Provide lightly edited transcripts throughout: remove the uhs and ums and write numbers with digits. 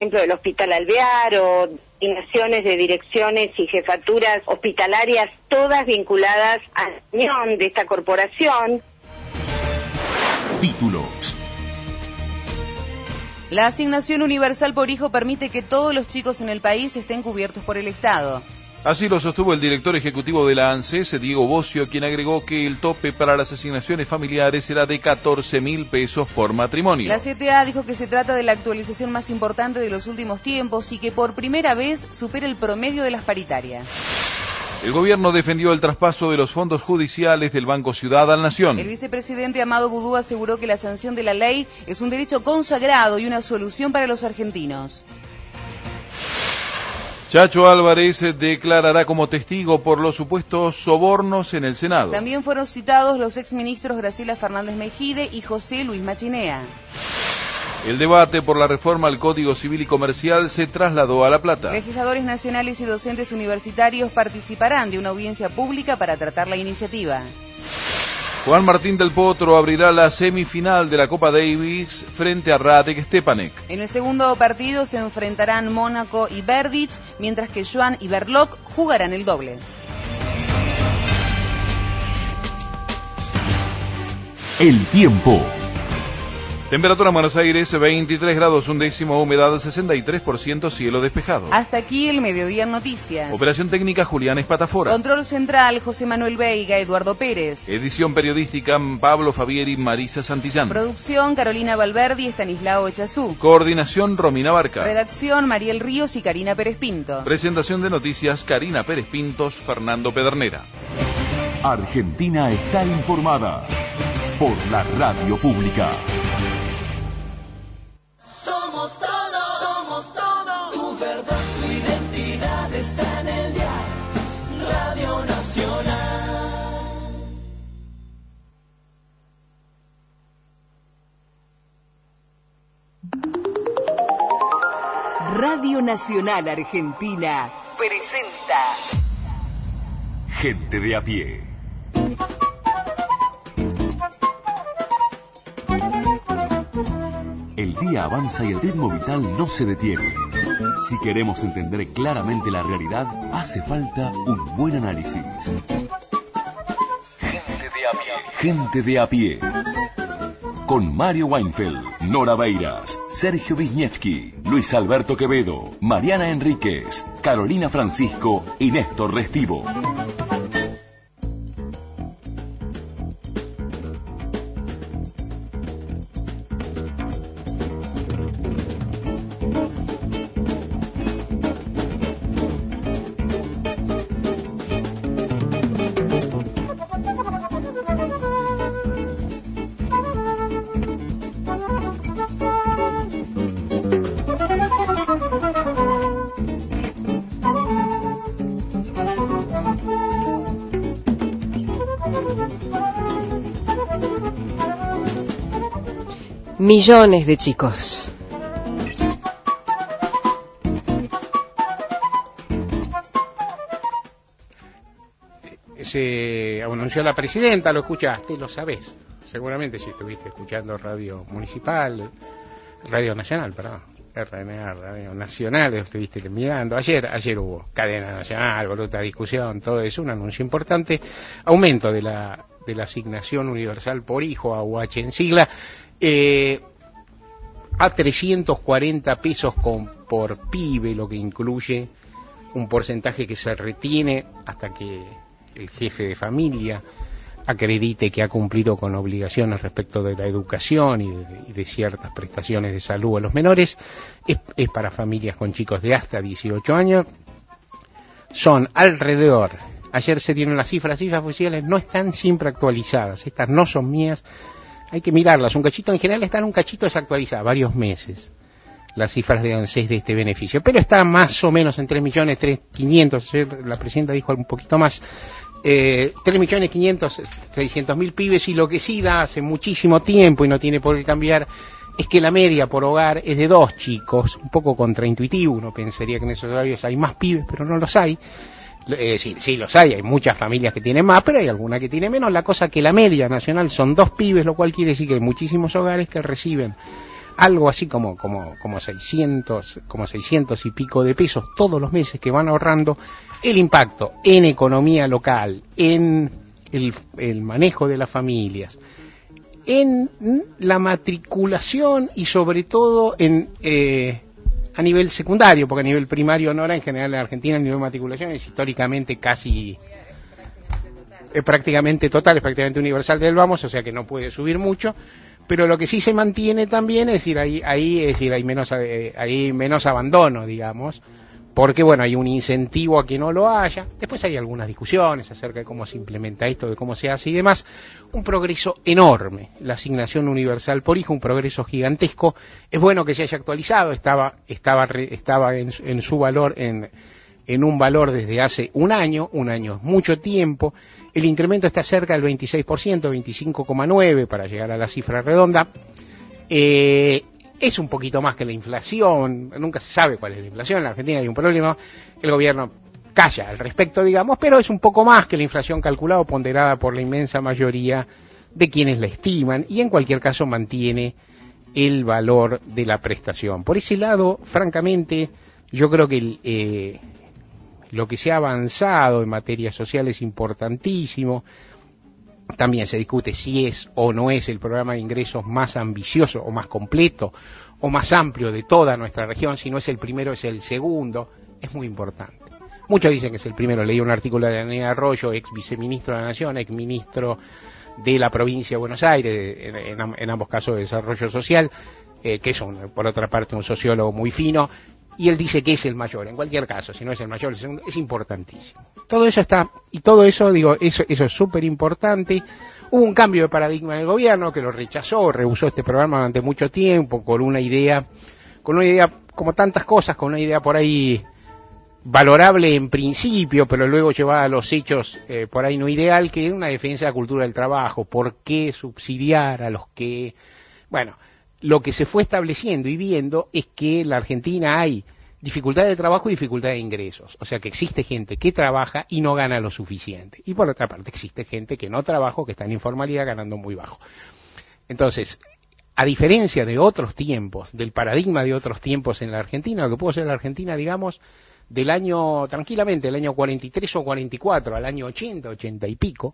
ejemplo, del Hospital Alvear o designaciones de direcciones y jefaturas hospitalarias, todas vinculadas a la unión de esta corporación. Títulos. La asignación universal por hijo permite que todos los chicos en el país estén cubiertos por el Estado. Así lo sostuvo el director ejecutivo de la ANSES, Diego Bocio, quien agregó que el tope para las asignaciones familiares será de 14.000 pesos por matrimonio. La CTA dijo que se trata de la actualización más importante de los últimos tiempos y que por primera vez supera el promedio de las paritarias. El gobierno defendió el traspaso de los fondos judiciales del Banco Ciudad al Nación. El vicepresidente Amado Boudou aseguró que la sanción de la ley es un derecho consagrado y una solución para los argentinos. Chacho Álvarez declarará como testigo por los supuestos sobornos en el Senado. También fueron citados los exministros Graciela Fernández Mejide y José Luis Machinea. El debate por la reforma al Código Civil y Comercial se trasladó a La Plata. Legisladores nacionales y docentes universitarios participarán de una audiencia pública para tratar la iniciativa. Juan Martín del Potro abrirá la semifinal de la Copa Davis frente a Radek Stepanek. En el segundo partido se enfrentarán Mónaco y Berdych, mientras que Joan y Berlocq jugarán el dobles. El tiempo. Temperatura en Buenos Aires, 23 grados, 1/10, humedad 63%, cielo despejado. Hasta aquí el Mediodía en Noticias. Operación técnica, Julián Espatafora. Control central, José Manuel Veiga, Eduardo Pérez. Edición periodística, Pablo Fabieri, Marisa Santillán. Producción, Carolina Valverdi y Estanislao Echazú. Coordinación, Romina Barca. Redacción, Mariel Ríos y Karina Pérez Pintos. Presentación de noticias, Karina Pérez Pintos, Fernando Pedernera. Argentina está informada por la radio pública. Somos todo, tu verdad, tu identidad está en el dial, Radio Nacional. Radio Nacional Argentina presenta Gente de a pie. El día avanza y el ritmo vital no se detiene. Si queremos entender claramente la realidad, hace falta un buen análisis. Gente de a pie. Gente de a pie. Con Mario Weinfeld, Nora Beiras, Sergio Wisniewski, Luis Alberto Quevedo, Mariana Enríquez, Carolina Francisco y Néstor Restivo. Millones de chicos. Se anunció la presidenta, lo escuchaste, lo sabés. Seguramente si estuviste escuchando Radio Municipal, Radio Nacional, perdón, RNA, Radio Nacional, estuviste mirando. Ayer hubo cadena nacional, voluta discusión, todo eso, un anuncio importante. Aumento de la asignación universal por hijo, AUH en sigla, a 340 pesos por pibe, lo que incluye un porcentaje que se retiene hasta que el jefe de familia acredite que ha cumplido con obligaciones respecto de la educación y de ciertas prestaciones de salud a los menores. Es para familias con chicos de hasta 18 años. Son alrededor, ayer se dieron las cifras oficiales, no están siempre actualizadas, estas no son mías, hay que mirarlas, un cachito en general están un cachito desactualizadas, varios meses, las cifras de ANSES de este beneficio, pero está más o menos en 3.500.000, la presidenta dijo un poquito más, 3.500.600.000 pibes, y lo que sí da hace muchísimo tiempo y no tiene por qué cambiar es que la media por hogar es de 2 chicos, un poco contraintuitivo, uno pensaría que en esos horarios hay más pibes, pero no los hay. Sí los hay muchas familias que tienen más, pero hay alguna que tiene menos. La cosa que la media nacional son 2 pibes, lo cual quiere decir que hay muchísimos hogares que reciben algo así como 600 y pico de pesos todos los meses que van ahorrando. El impacto en economía local, en el manejo de las familias, en la matriculación y sobre todo a nivel secundario, porque a nivel primario no, en general en Argentina el nivel de matriculación es históricamente casi prácticamente total, es prácticamente universal del vamos, o sea que no puede subir mucho, pero lo que sí se mantiene también es decir, hay menos abandono, digamos, porque bueno, hay un incentivo a que no lo haya. Después hay algunas discusiones acerca de cómo se implementa esto, de cómo se hace y demás. Un progreso enorme, la asignación universal por hijo, un progreso gigantesco. Es bueno que se haya actualizado, estaba en su valor, en un valor desde hace un año es mucho tiempo. El incremento está cerca del 26%, 25,9% para llegar a la cifra redonda. Es un poquito más que la inflación, nunca se sabe cuál es la inflación, en la Argentina hay un problema, el gobierno calla al respecto, digamos, pero es un poco más que la inflación calculada o ponderada por la inmensa mayoría de quienes la estiman, y en cualquier caso mantiene el valor de la prestación. Por ese lado, francamente, yo creo que lo que se ha avanzado en materia social es importantísimo. También se discute si es o no es el programa de ingresos más ambicioso o más completo o más amplio de toda nuestra región. Si no es el primero, es el segundo. Es muy importante. Muchos dicen que es el primero. Leí un artículo de Daniel Arroyo, ex viceministro de la Nación, ex ministro de la provincia de Buenos Aires, en ambos casos de desarrollo social, que es por otra parte un sociólogo muy fino, y él dice que es el mayor. En cualquier caso, si no es el mayor, el segundo, es importantísimo. Todo eso está, y todo eso, digo, eso es súper importante. Hubo un cambio de paradigma en el gobierno que lo rehusó este programa durante mucho tiempo, con una idea, como tantas cosas, con una idea por ahí valorable en principio, pero luego llevada a los hechos por ahí no ideal, que es una defensa de la cultura del trabajo. ¿Por qué subsidiar a los que...? Bueno, lo que se fue estableciendo y viendo es que en la Argentina hay dificultad de trabajo y dificultad de ingresos. O sea que existe gente que trabaja y no gana lo suficiente. Y por otra parte existe gente que no trabaja, que está en informalidad ganando muy bajo. Entonces, a diferencia de otros tiempos, del paradigma de otros tiempos en la Argentina, lo que pudo ser la Argentina, digamos, tranquilamente, del año 43 o 44 al año 80, 80 y pico,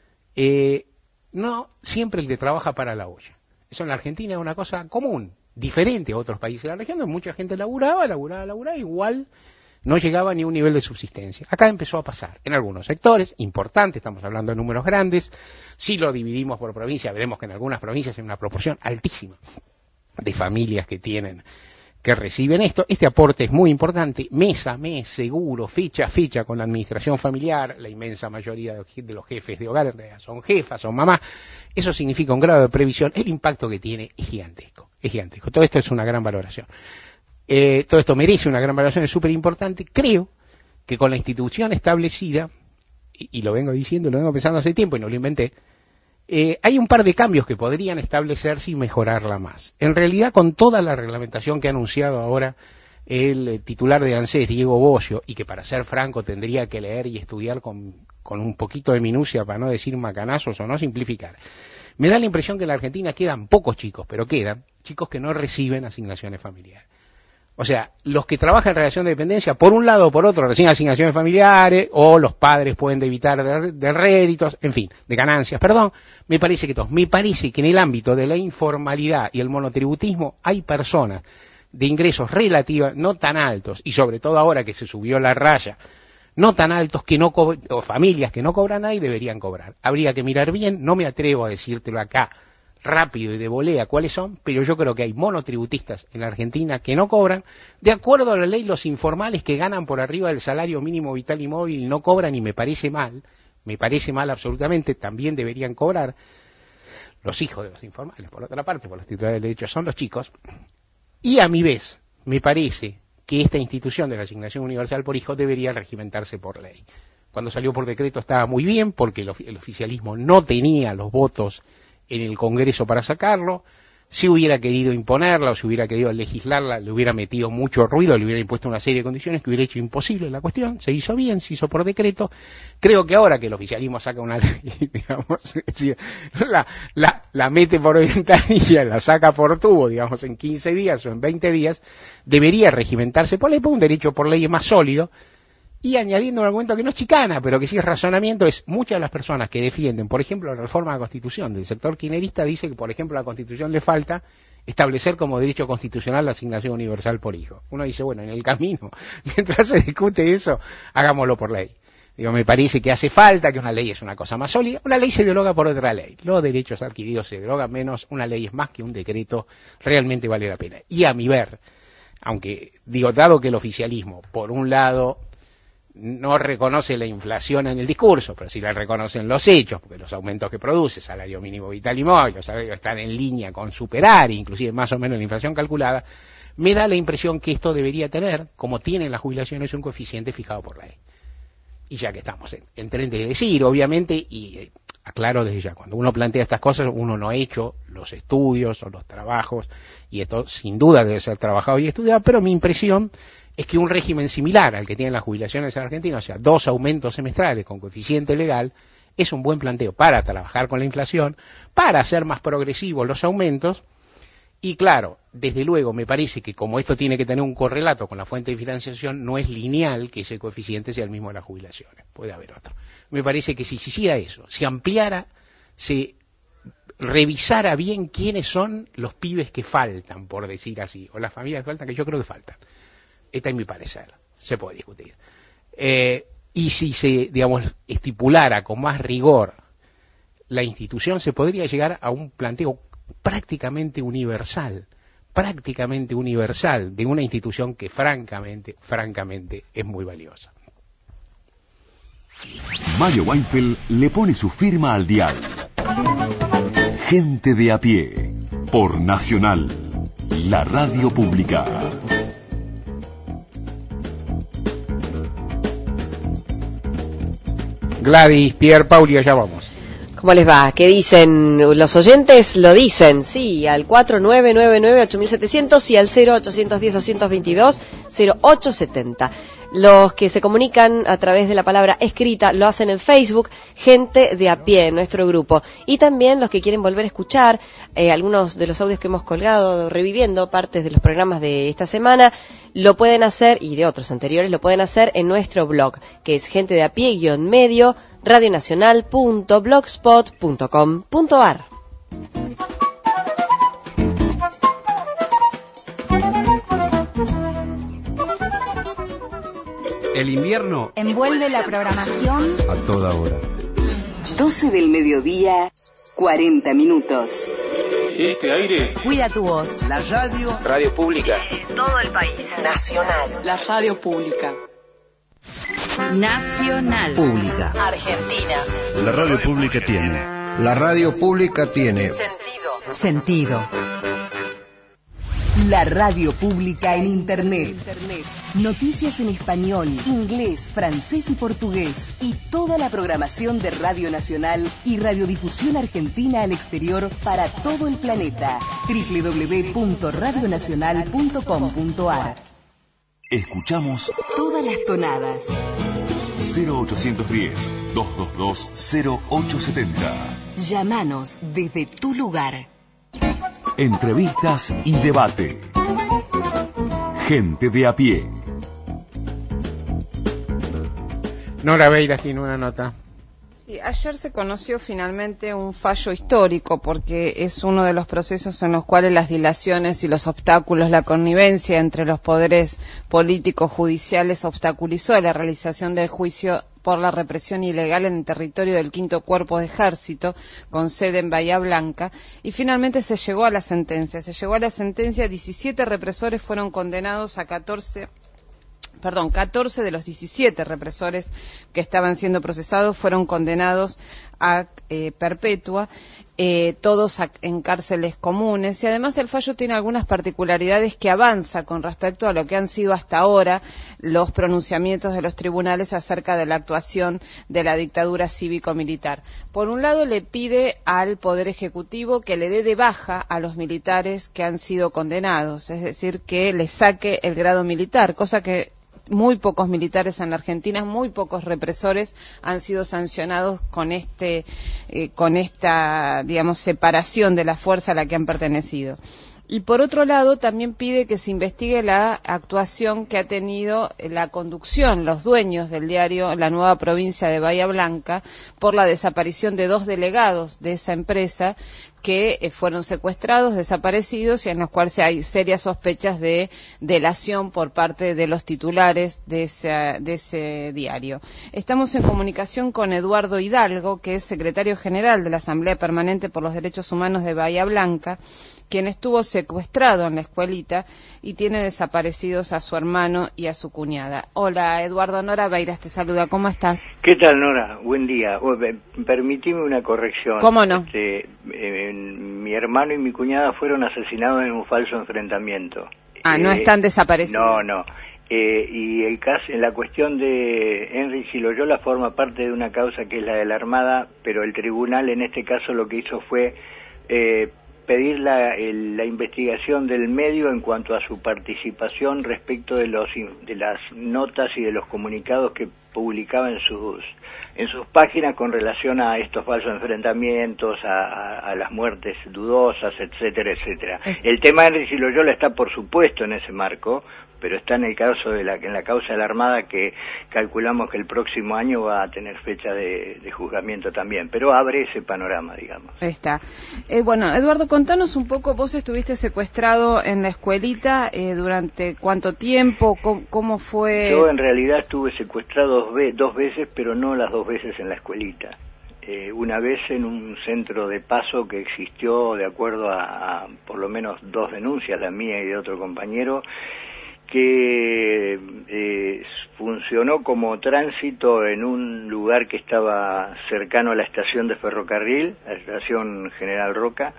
no siempre el que trabaja para la olla. Eso en la Argentina es una cosa común, diferente a otros países de la región, donde mucha gente laburaba, igual no llegaba ni a un nivel de subsistencia. Acá empezó a pasar en algunos sectores importantes, estamos hablando de números grandes. Si lo dividimos por provincia, veremos que en algunas provincias hay una proporción altísima de familias que reciben esto. Este aporte es muy importante, mes a mes, seguro, fecha a fecha, con la administración familiar. La inmensa mayoría de los jefes de hogar en realidad son jefas, son mamás. Eso significa un grado de previsión. El impacto que tiene es gigantesco, es gigantesco. Todo esto es una gran valoración. Todo esto merece una gran valoración, es súper importante. Creo que con la institución establecida, y lo vengo diciendo, lo vengo pensando hace tiempo y no lo inventé, hay un par de cambios que podrían establecerse y mejorarla más. En realidad, con toda la reglamentación que ha anunciado ahora el titular de ANSES, Diego Bocio, y que para ser franco tendría que leer y estudiar con un poquito de minucia para no decir macanazos o no simplificar, me da la impresión que en la Argentina quedan pocos chicos, pero quedan chicos que no reciben asignaciones familiares. O sea, los que trabajan en relación de dependencia, por un lado o por otro, reciben asignaciones familiares, o los padres pueden debitar de réditos, en fin, de ganancias, perdón. Me parece que en el ámbito de la informalidad y el monotributismo hay personas de ingresos relativos no tan altos, y sobre todo ahora que se subió la raya, no tan altos que no o familias que no cobran nada y deberían cobrar. Habría que mirar bien, no me atrevo a decírtelo acá rápido y de volea cuáles son, pero yo creo que hay monotributistas en la Argentina que no cobran. De acuerdo a la ley, los informales que ganan por arriba del salario mínimo vital y móvil no cobran, y me parece mal absolutamente, también deberían cobrar. Los hijos de los informales, por otra parte, por los titulares de derechos, son los chicos. Y a mi vez, me parece que esta institución de la asignación universal por hijo debería regimentarse por ley. Cuando salió por decreto estaba muy bien, porque el oficialismo no tenía los votos en el Congreso para sacarlo. Si hubiera querido imponerla o si hubiera querido legislarla, le hubiera metido mucho ruido, le hubiera impuesto una serie de condiciones que hubiera hecho imposible la cuestión. Se hizo bien, se hizo por decreto. Creo que ahora que el oficialismo saca una ley, digamos, es decir, la mete por ventanilla, la saca por tubo, digamos, en 15 días o en 20 días, debería regimentarse por ley, por un derecho por ley más sólido. Y añadiendo un argumento que no es chicana, pero que sí es razonamiento, es muchas de las personas que defienden, por ejemplo, la reforma de la Constitución del sector kirchnerista, dice que, por ejemplo, a la Constitución le falta establecer como derecho constitucional la asignación universal por hijo. Uno dice, bueno, en el camino, mientras se discute eso, hagámoslo por ley. Digo, me parece que hace falta, que una ley es una cosa más sólida. Una ley se deroga por otra ley. Los derechos adquiridos se derogan menos. Una ley es más que un decreto. Realmente vale la pena. Y a mi ver, aunque digo, dado que el oficialismo, por un lado, no reconoce la inflación en el discurso, pero sí la reconocen los hechos, porque los aumentos que produce, salario mínimo vital y móvil, los salarios están en línea con superar, inclusive más o menos la inflación calculada, me da la impresión que esto debería tener, como tienen las jubilaciones, un coeficiente fijado por ley. Y ya que estamos en tren de decir, obviamente, y aclaro desde ya, cuando uno plantea estas cosas, uno no ha hecho los estudios o los trabajos, y esto sin duda debe ser trabajado y estudiado, pero mi impresión es que un régimen similar al que tienen las jubilaciones en Argentina, o sea, 2 aumentos semestrales con coeficiente legal, es un buen planteo para trabajar con la inflación, para hacer más progresivos los aumentos, y claro, desde luego me parece que como esto tiene que tener un correlato con la fuente de financiación, no es lineal que ese coeficiente sea el mismo de las jubilaciones, puede haber otro. Me parece que si se hiciera eso, se ampliara, se revisara bien quiénes son los pibes que faltan, por decir así, o las familias que faltan, que yo creo que faltan. Esta es mi parecer, se puede discutir. Y si se, digamos, estipulara con más rigor la institución, se podría llegar a un planteo prácticamente universal de una institución que francamente es muy valiosa. Mario Weinfeld le pone su firma al dial. Gente de a pie, por Nacional, la radio pública. Gladys, Pierre, Pauli, allá vamos. ¿Cómo les va? ¿Qué dicen? Los oyentes lo dicen, sí, al 4999-8700 y al 0810-222-0870. Los que se comunican a través de la palabra escrita lo hacen en Facebook, Gente de a pie, nuestro grupo. Y también los que quieren volver a escuchar algunos de los audios que hemos colgado, reviviendo partes de los programas de esta semana, lo pueden hacer, y de otros anteriores, lo pueden hacer en nuestro blog, que es gentedeapie-medio, radionacional.blogspot.com.ar. El invierno envuelve la programación a toda hora. 12 del mediodía, 40 minutos. Este aire Cuida tu voz. La radio pública En todo el país. Nacional. La radio pública. Nacional. Pública. Argentina. La radio pública tiene. La radio pública tiene. Sentido. La radio pública en Internet. Noticias en español, inglés, francés y portugués. Y toda la programación de Radio Nacional y Radiodifusión Argentina al exterior para todo el planeta. www.radionacional.com.ar. Escuchamos todas las tonadas. 0810-222-0870. Llámanos desde tu lugar. Entrevistas y debate. Gente de a pie. Nora Beiras tiene una nota. Sí, ayer se conoció finalmente un fallo histórico, porque es uno de los procesos en los cuales las dilaciones y los obstáculos, la connivencia entre los poderes políticos judiciales obstaculizó la realización del juicio por la represión ilegal en el territorio del Quinto Cuerpo de Ejército, con sede en Bahía Blanca, y finalmente se llegó a la sentencia. 17 represores fueron condenados a 14 de los 17 represores que estaban siendo procesados fueron condenados a perpetua, todos en cárceles comunes, y además el fallo tiene algunas particularidades que avanza con respecto a lo que han sido hasta ahora los pronunciamientos de los tribunales acerca de la actuación de la dictadura cívico-militar. Por un lado, le pide al Poder Ejecutivo que le dé de baja a los militares que han sido condenados, es decir, que le saque el grado militar, cosa que muy pocos militares en la Argentina, muy pocos represores han sido sancionados con esta, digamos, separación de la fuerza a la que han pertenecido. Y por otro lado, también pide que se investigue la actuación que ha tenido la conducción, los dueños del diario La Nueva Provincia de Bahía Blanca, por la desaparición de 2 delegados de esa empresa que fueron secuestrados, desaparecidos, y en los cuales hay serias sospechas de delación por parte de los titulares de ese diario. Estamos en comunicación con Eduardo Hidalgo, que es secretario general de la Asamblea Permanente por los Derechos Humanos de Bahía Blanca, quien estuvo secuestrado en la escuelita y tiene desaparecidos a su hermano y a su cuñada. Hola, Eduardo. Nora Beiras te saluda. ¿Cómo estás? ¿Qué tal, Nora? Buen día. Permitime una corrección. ¿Cómo no? Mi hermano y mi cuñada fueron asesinados en un falso enfrentamiento. No están desaparecidos. No. Y el caso, en la cuestión de Enrique Loyola forma parte de una causa que es la de la Armada, pero el tribunal en este caso lo que hizo fue pedir la investigación del medio en cuanto a su participación respecto de las notas y de los comunicados que publicaba en sus páginas con relación a estos falsos enfrentamientos, a las muertes dudosas, etcétera, etcétera. El tema de Enrique Loyola está por supuesto en ese marco, pero está en el caso en la causa de la Armada, que calculamos que el próximo año va a tener fecha de juzgamiento también, pero abre ese panorama, digamos. Está. Bueno, Eduardo, contanos un poco, vos estuviste secuestrado en la escuelita, ¿durante cuánto tiempo? ¿Cómo fue? Yo en realidad estuve secuestrado 2 veces, pero no las 2 veces en la escuelita. Una vez en un centro de paso que existió de acuerdo a por lo menos 2 denuncias, la mía y de otro compañero, que funcionó como tránsito en un lugar que estaba cercano a la estación de ferrocarril, la estación General Roca,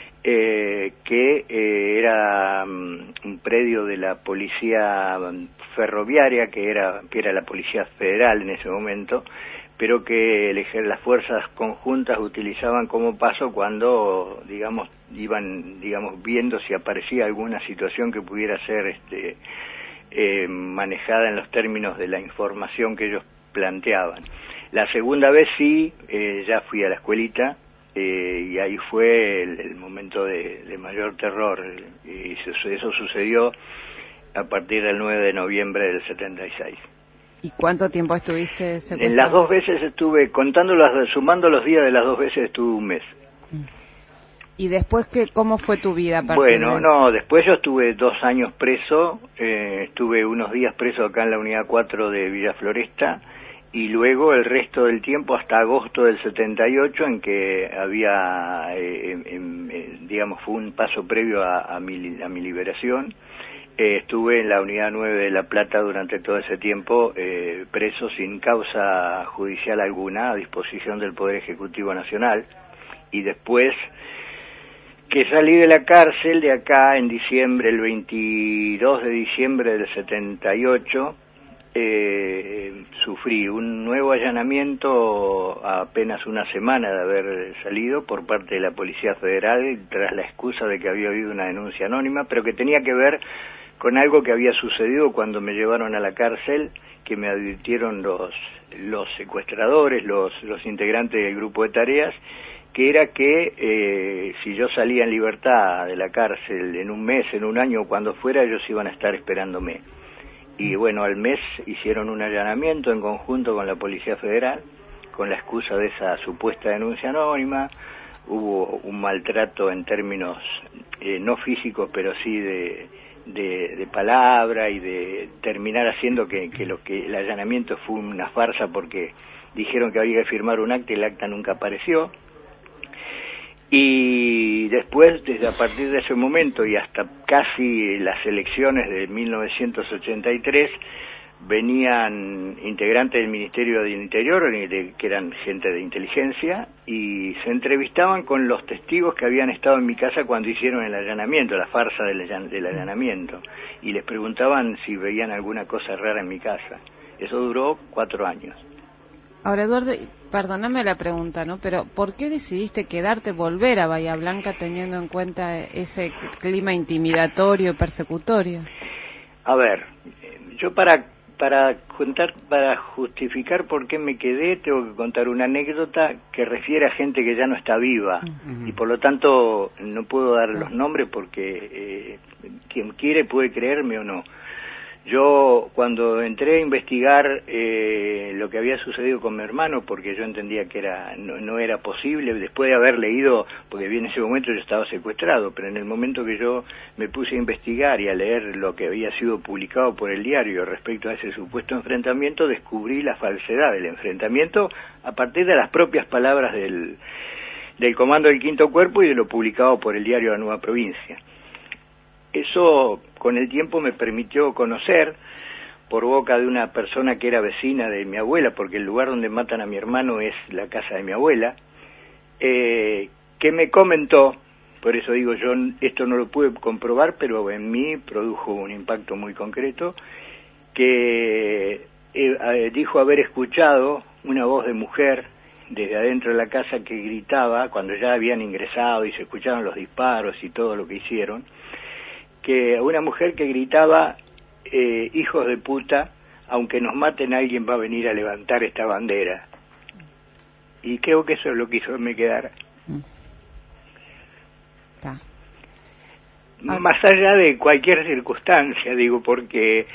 que era un predio de la policía ferroviaria, que era la policía federal en ese momento, pero que las fuerzas conjuntas utilizaban como paso cuando, iban viendo si aparecía alguna situación que pudiera ser manejada en los términos de la información que ellos planteaban. La segunda vez sí, ya fui a la escuelita, y ahí fue el momento de mayor terror, y eso sucedió a partir del 9 de noviembre del 76. ¿Y cuánto tiempo estuviste secuestrado? En las 2 veces estuve, sumando los días de las 2 veces estuve un mes. ¿Y después cómo fue tu vida a partir de eso? Después yo estuve 2 años preso, estuve unos días preso acá en la unidad 4 de Villa Floresta, y luego el resto del tiempo hasta agosto del 78, en que había, fue un paso previo a mi liberación. Estuve en la unidad 9 de La Plata durante todo ese tiempo, preso sin causa judicial alguna, a disposición del Poder Ejecutivo Nacional, y después que salí de la cárcel de acá en diciembre, el 22 de diciembre del 78, sufrí un nuevo allanamiento a apenas una semana de haber salido por parte de la Policía Federal, tras la excusa de que había habido una denuncia anónima, pero que tenía que ver con algo que había sucedido cuando me llevaron a la cárcel, que me advirtieron los secuestradores, los integrantes del grupo de tareas, que era que si yo salía en libertad de la cárcel en un mes, en un año, cuando fuera, ellos iban a estar esperándome. Y bueno, al mes hicieron un allanamiento en conjunto con la Policía Federal, con la excusa de esa supuesta denuncia anónima. Hubo un maltrato en términos no físicos, pero sí de palabra, y de terminar haciendo que el allanamiento fue una farsa, porque dijeron que había que firmar un acta y el acta nunca apareció. Y después, desde a partir de ese momento y hasta casi las elecciones de 1983, venían integrantes del Ministerio del Interior, que eran gente de inteligencia, y se entrevistaban con los testigos que habían estado en mi casa cuando hicieron el allanamiento, la farsa del allanamiento, y les preguntaban si veían alguna cosa rara en mi casa. Eso duró 4 años. Ahora, Eduardo, perdóname la pregunta, ¿no? Pero ¿por qué decidiste quedarte, volver a Bahía Blanca teniendo en cuenta ese clima intimidatorio y persecutorio? A ver, yo para justificar por qué me quedé, tengo que contar una anécdota que refiere a gente que ya no está viva, y por lo tanto no puedo dar los nombres porque quien quiere puede creerme o no. Yo cuando entré a investigar lo que había sucedido con mi hermano, porque yo entendía que no era posible, después de haber leído, porque en ese momento yo estaba secuestrado, pero en el momento que yo me puse a investigar y a leer lo que había sido publicado por el diario respecto a ese supuesto enfrentamiento, descubrí la falsedad del enfrentamiento a partir de las propias palabras del comando del Quinto Cuerpo y de lo publicado por el diario La Nueva Provincia. Eso con el tiempo me permitió conocer, por boca de una persona que era vecina de mi abuela, porque el lugar donde matan a mi hermano es la casa de mi abuela, que me comentó, por eso digo yo, esto no lo pude comprobar, pero en mí produjo un impacto muy concreto, que dijo haber escuchado una voz de mujer desde adentro de la casa que gritaba, cuando ya habían ingresado y se escucharon los disparos y todo lo que hicieron, que una mujer que gritaba, hijos de puta, aunque nos maten alguien va a venir a levantar esta bandera. Y creo que eso es lo que hizo que me quedara. Más allá de cualquier circunstancia, digo, porque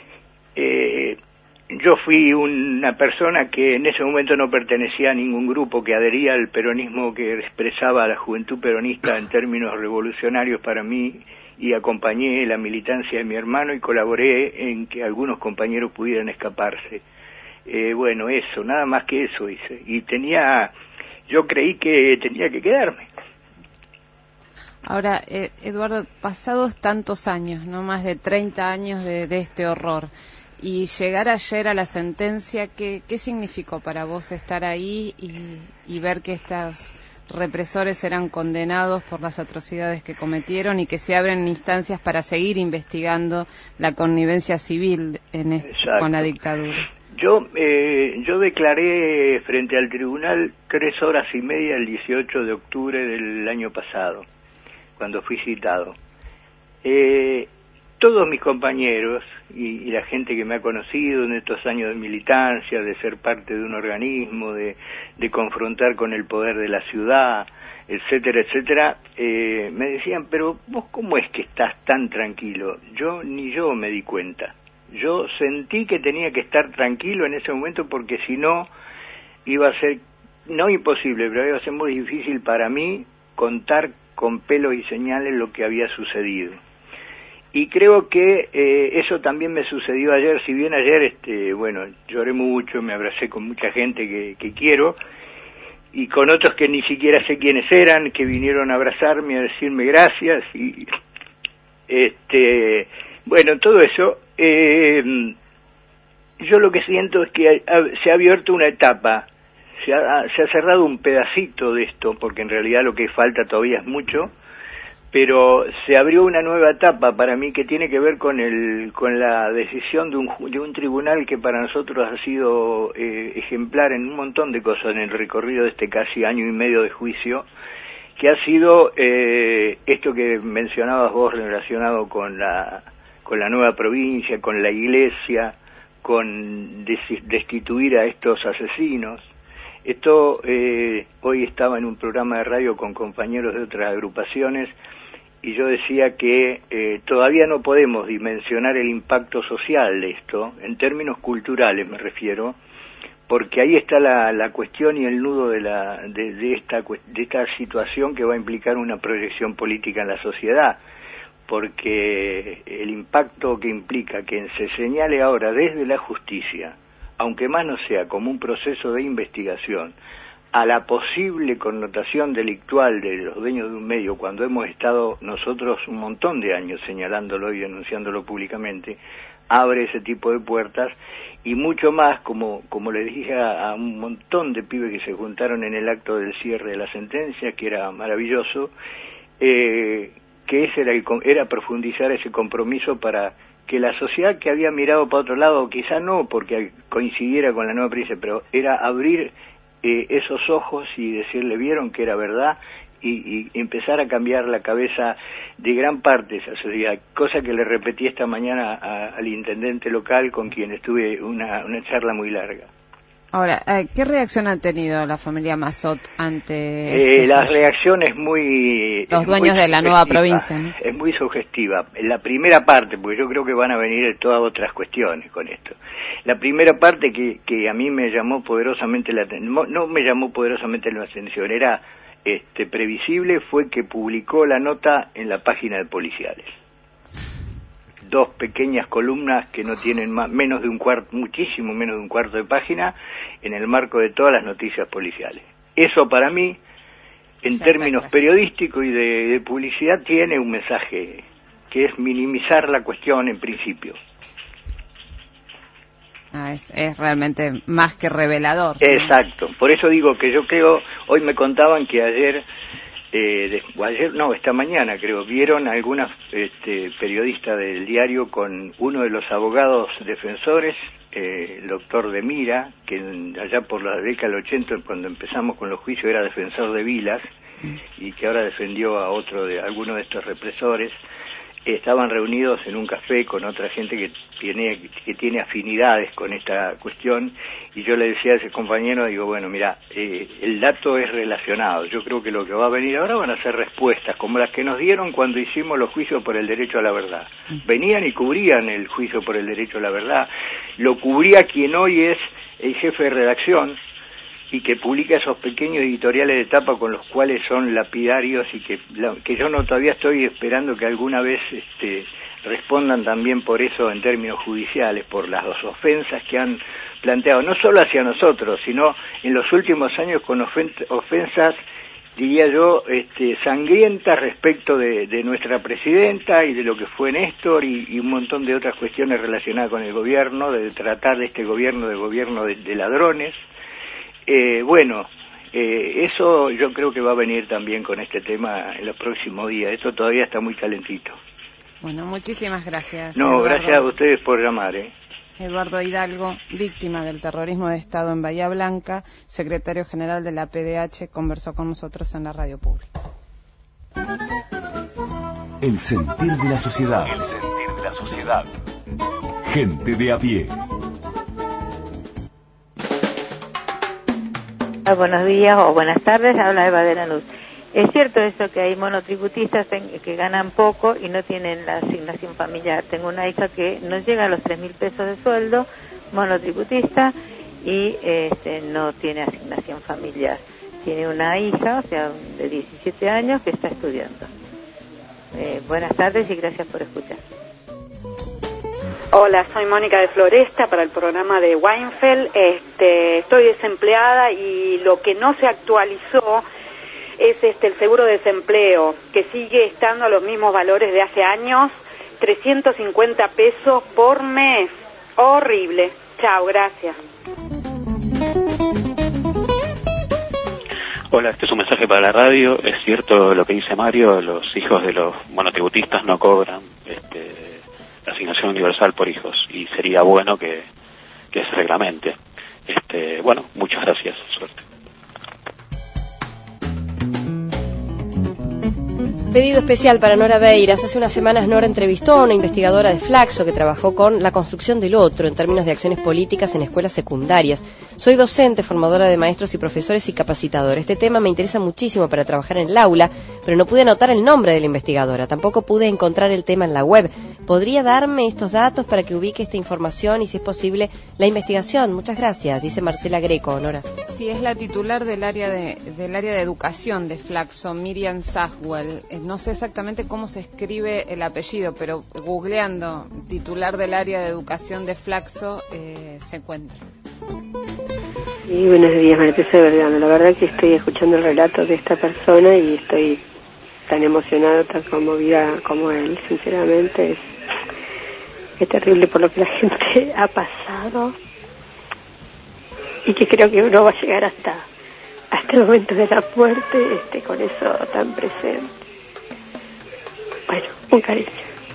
yo fui una persona que en ese momento no pertenecía a ningún grupo, que adhería al peronismo que expresaba la juventud peronista en términos revolucionarios para mí, y acompañé la militancia de mi hermano y colaboré en que algunos compañeros pudieran escaparse. Bueno, eso, nada más que eso hice. Y yo creí que tenía que quedarme. Ahora, Eduardo, pasados tantos años, no más de 30 años de este horror, y llegar ayer a la sentencia, ¿qué significó para vos estar ahí y ver que estos represores serán condenados por las atrocidades que cometieron y que se abren instancias para seguir investigando la connivencia civil con la dictadura? Yo declaré frente al tribunal 3 horas y media el 18 de octubre del año pasado, cuando fui citado. Todos mis compañeros y la gente que me ha conocido en estos años de militancia, de ser parte de un organismo, de confrontar con el poder de la ciudad, etcétera, etcétera, me decían, pero vos ¿cómo es que estás tan tranquilo? Ni yo me di cuenta. Yo sentí que tenía que estar tranquilo en ese momento porque si no iba a ser, no imposible, pero iba a ser muy difícil para mí contar con pelos y señales lo que había sucedido. Y creo que eso también me sucedió ayer, si bien ayer, lloré mucho, me abracé con mucha gente que quiero, y con otros que ni siquiera sé quiénes eran, que vinieron a abrazarme, a decirme gracias, y todo eso. Yo lo que siento es que se ha abierto una etapa, se ha cerrado un pedacito de esto, porque en realidad lo que falta todavía es mucho, pero se abrió una nueva etapa para mí que tiene que ver con la decisión de un tribunal que para nosotros ha sido ejemplar en un montón de cosas en el recorrido de este casi año y medio de juicio, que ha sido esto que mencionabas vos relacionado con la nueva provincia, con la iglesia, con destituir a estos asesinos. Esto hoy estaba en un programa de radio con compañeros de otras agrupaciones y yo decía que todavía no podemos dimensionar el impacto social de esto, en términos culturales me refiero, porque ahí está la cuestión y el nudo de esta situación que va a implicar una proyección política en la sociedad, porque el impacto que implica que se señale ahora desde la justicia, aunque más no sea como un proceso de investigación, a la posible connotación delictual de los dueños de un medio, cuando hemos estado nosotros un montón de años señalándolo y denunciándolo públicamente, abre ese tipo de puertas, y mucho más, como le dije a un montón de pibes que se juntaron en el acto del cierre de la sentencia, que era maravilloso, que ese era profundizar ese compromiso para que la sociedad que había mirado para otro lado, quizá no porque coincidiera con la nueva experiencia, pero era abrir esos ojos y decirle, vieron que era verdad, y empezar a cambiar la cabeza de gran parte de esa sociedad, cosa que le repetí esta mañana al intendente local con quien estuve una charla muy larga. Ahora, ¿qué reacción ha tenido la familia Massot ante la reacción es muy... Los dueños de la nueva provincia, ¿no? Es muy sugestiva. La primera parte, porque yo creo que van a venir todas otras cuestiones con esto. La primera parte que a mí me llamó poderosamente la atención, no me llamó poderosamente la atención, era previsible, fue que publicó la nota en la página de Policiales. 2 pequeñas columnas que no tienen menos de un cuarto, muchísimo menos de un cuarto de página, en el marco de todas las noticias policiales. Eso para mí, en términos periodísticos y de publicidad, tiene un mensaje, que es minimizar la cuestión en principio. Es realmente más que revelador, ¿no? Exacto, por eso digo que yo creo, hoy me contaban que esta mañana creo, vieron algunas periodistas del diario con uno de los abogados defensores, el doctor de Mira, que allá por la década del 80, cuando empezamos con los juicios, era defensor de Vilas, y que ahora defendió a alguno de estos represores. Estaban reunidos en un café con otra gente que tiene afinidades con esta cuestión, y yo le decía a ese compañero, digo, bueno, mira, el dato es relacionado, yo creo que lo que va a venir ahora van a ser respuestas, como las que nos dieron cuando hicimos los juicios por el derecho a la verdad. Venían y cubrían el juicio por el derecho a la verdad, lo cubría quien hoy es el jefe de redacción, y que publica esos pequeños editoriales de tapa con los cuales son lapidarios, y que yo todavía estoy esperando que alguna vez respondan también por eso en términos judiciales, por las 2 ofensas que han planteado, no solo hacia nosotros, sino en los últimos años con ofensas, diría yo, sangrientas respecto de nuestra presidenta y de lo que fue Néstor y un montón de otras cuestiones relacionadas con el gobierno, de tratar de este gobierno de ladrones. Eso yo creo que va a venir también con este tema en los próximos días. Esto todavía está muy calentito. Bueno, muchísimas gracias. No, Eduardo. Gracias a ustedes por llamar. Eduardo Hidalgo, víctima del terrorismo de Estado en Bahía Blanca, secretario general de la PDH, conversó con nosotros en la radio pública. El sentir de la sociedad. El sentir de la sociedad. Gente de a pie. Buenos días o buenas tardes, habla Eva de la Luz. Es cierto eso que hay monotributistas que ganan poco y no tienen la asignación familiar. Tengo una hija que no llega a los 3.000 pesos de sueldo, monotributista, y no tiene asignación familiar. Tiene una hija, o sea, de 17 años, que está estudiando. Buenas tardes y gracias por escuchar. Hola, soy Mónica de Floresta para el programa de Weinfeld. Estoy desempleada y lo que no se actualizó es el seguro de desempleo, que sigue estando a los mismos valores de hace años, 350 pesos por mes. Horrible. Chao, gracias. Hola, este es un mensaje para la radio. Es cierto lo que dice Mario, los hijos de los monotributistas no cobran la asignación universal por hijos, y sería bueno que se reglamente. Muchas gracias, suerte. Pedido especial para Nora Beiras. Hace unas semanas Nora entrevistó a una investigadora de Flaxo que trabajó con la construcción del otro en términos de acciones políticas en escuelas secundarias. Soy docente, formadora de maestros y profesores y capacitadora. Este tema me interesa muchísimo para trabajar en el aula, pero no pude anotar el nombre de la investigadora. Tampoco pude encontrar el tema en la web. ¿Podría darme estos datos para que ubique esta información y, si es posible, la investigación? Muchas gracias, dice Marcela Greco. Nora. Sí, es la titular del área de educación de Flaxo, Miriam Sahwell. No sé exactamente cómo se escribe el apellido, pero googleando titular del área de educación de Flaxo se encuentra. Sí, buenos días, María Teresa de Vergano. La verdad que estoy escuchando el relato de esta persona y estoy tan emocionada, tan conmovida como él. Sinceramente Qué terrible por lo que la gente ha pasado y que creo que uno va a llegar hasta el momento de la muerte con eso tan presente. Bueno, un cariño.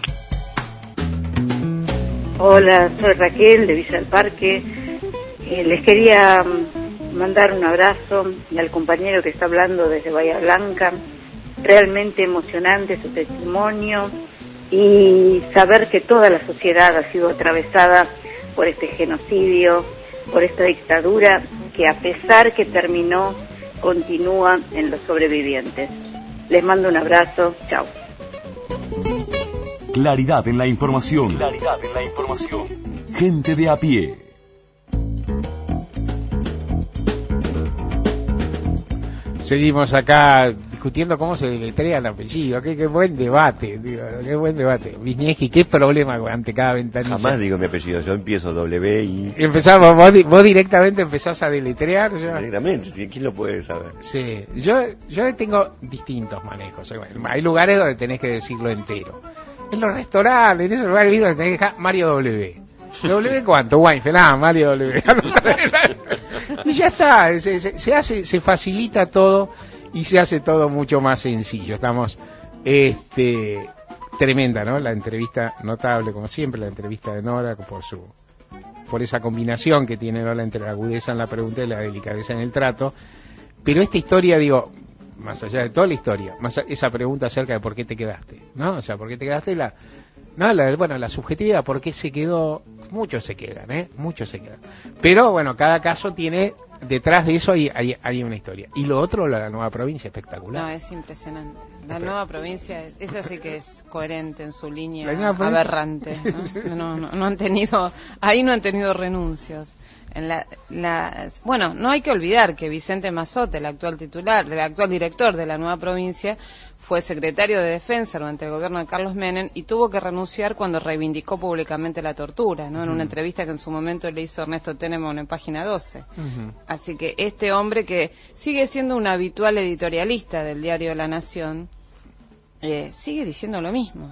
Hola, soy Raquel de Villa del Parque. Les quería mandar un abrazo y al compañero que está hablando desde Bahía Blanca. Realmente emocionante su testimonio y saber que toda la sociedad ha sido atravesada por este genocidio, por esta dictadura que a pesar que terminó, continúa en los sobrevivientes. Les mando un abrazo. Chao. Claridad en la información. Claridad en la información. Gente de a pie. Seguimos acá discutiendo cómo se deletrea el apellido. Qué buen debate, tío, qué buen debate. Wisniewski, qué problema ante cada ventanilla. Jamás digo mi apellido, yo empiezo W-I. Empezamos, vos directamente empezás a deletrear. Directamente, ¿quién lo puede saber? Sí, yo tengo distintos manejos. Hay lugares donde tenés que decirlo entero. En los restaurantes, en esos lugares donde tenés que dejar Mario W. ¿W cuánto? Weinfeld, Mario W. Y ya está, se facilita todo y se hace todo mucho más sencillo. Estamos, tremenda, ¿no? La entrevista notable, como siempre, la entrevista de Nora, por esa combinación que tiene Nora entre la agudeza en la pregunta y la delicadeza en el trato. Pero esta historia, digo, más allá de toda la historia, esa pregunta acerca de por qué te quedaste, ¿no? O sea, por qué te quedaste, la subjetividad, por qué se quedó, muchos se quedan, muchos se quedan. Pero bueno, cada caso tiene, detrás de eso hay una historia. Y lo otro, la nueva provincia, espectacular. No, es impresionante. La nueva provincia, esa sí que es coherente en su línea aberrante, ¿no? No han tenido, ahí no han tenido renuncios. Bueno, no hay que olvidar que Vicente Mazzotte, el actual director de la nueva provincia, fue secretario de Defensa durante el gobierno de Carlos Menem y tuvo que renunciar cuando reivindicó públicamente la tortura, ¿no? En una entrevista que en su momento le hizo Ernesto Tenemon en Página 12. Así que este hombre, que sigue siendo un habitual editorialista del diario La Nación, sigue diciendo lo mismo,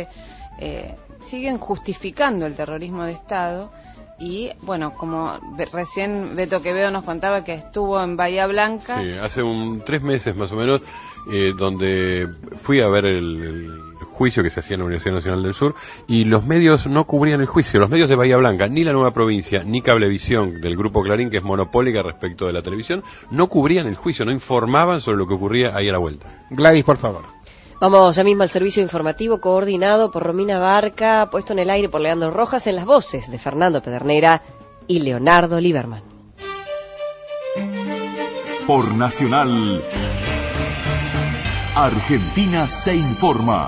siguen justificando el terrorismo de Estado. Y bueno, como recién Beto Quevedo nos contaba que estuvo en Bahía Blanca. Sí, hace 3 meses más o menos, donde fui a ver el juicio que se hacía en la Universidad Nacional del Sur, y los medios no cubrían el juicio, los medios de Bahía Blanca, ni la Nueva Provincia, ni Cablevisión del Grupo Clarín, que es monopólica respecto de la televisión, no cubrían el juicio, no informaban sobre lo que ocurría ahí a la vuelta. Gladys, por favor. Vamos ya mismo al servicio informativo coordinado por Romina Barca, puesto en el aire por Leandro Rojas, en las voces de Fernando Pedernera y Leonardo Lieberman. Por Nacional, Argentina se informa.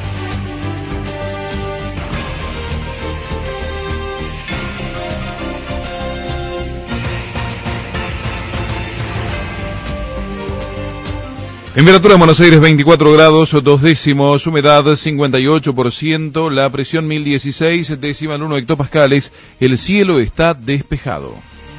Temperatura en Buenos Aires 24 grados, 2 décimos, humedad 58%, la presión 1016, décima en 1 hectopascales, el cielo está despejado.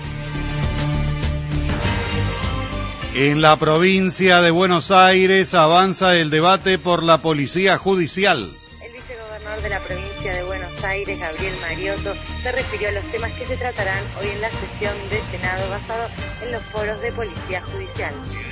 En la provincia de Buenos Aires avanza el debate por la policía judicial. El vicegobernador de la provincia de Buenos Aires, Gabriel Mariotto, se refirió a los temas que se tratarán hoy en la sesión del Senado basado en los foros de policía judicial.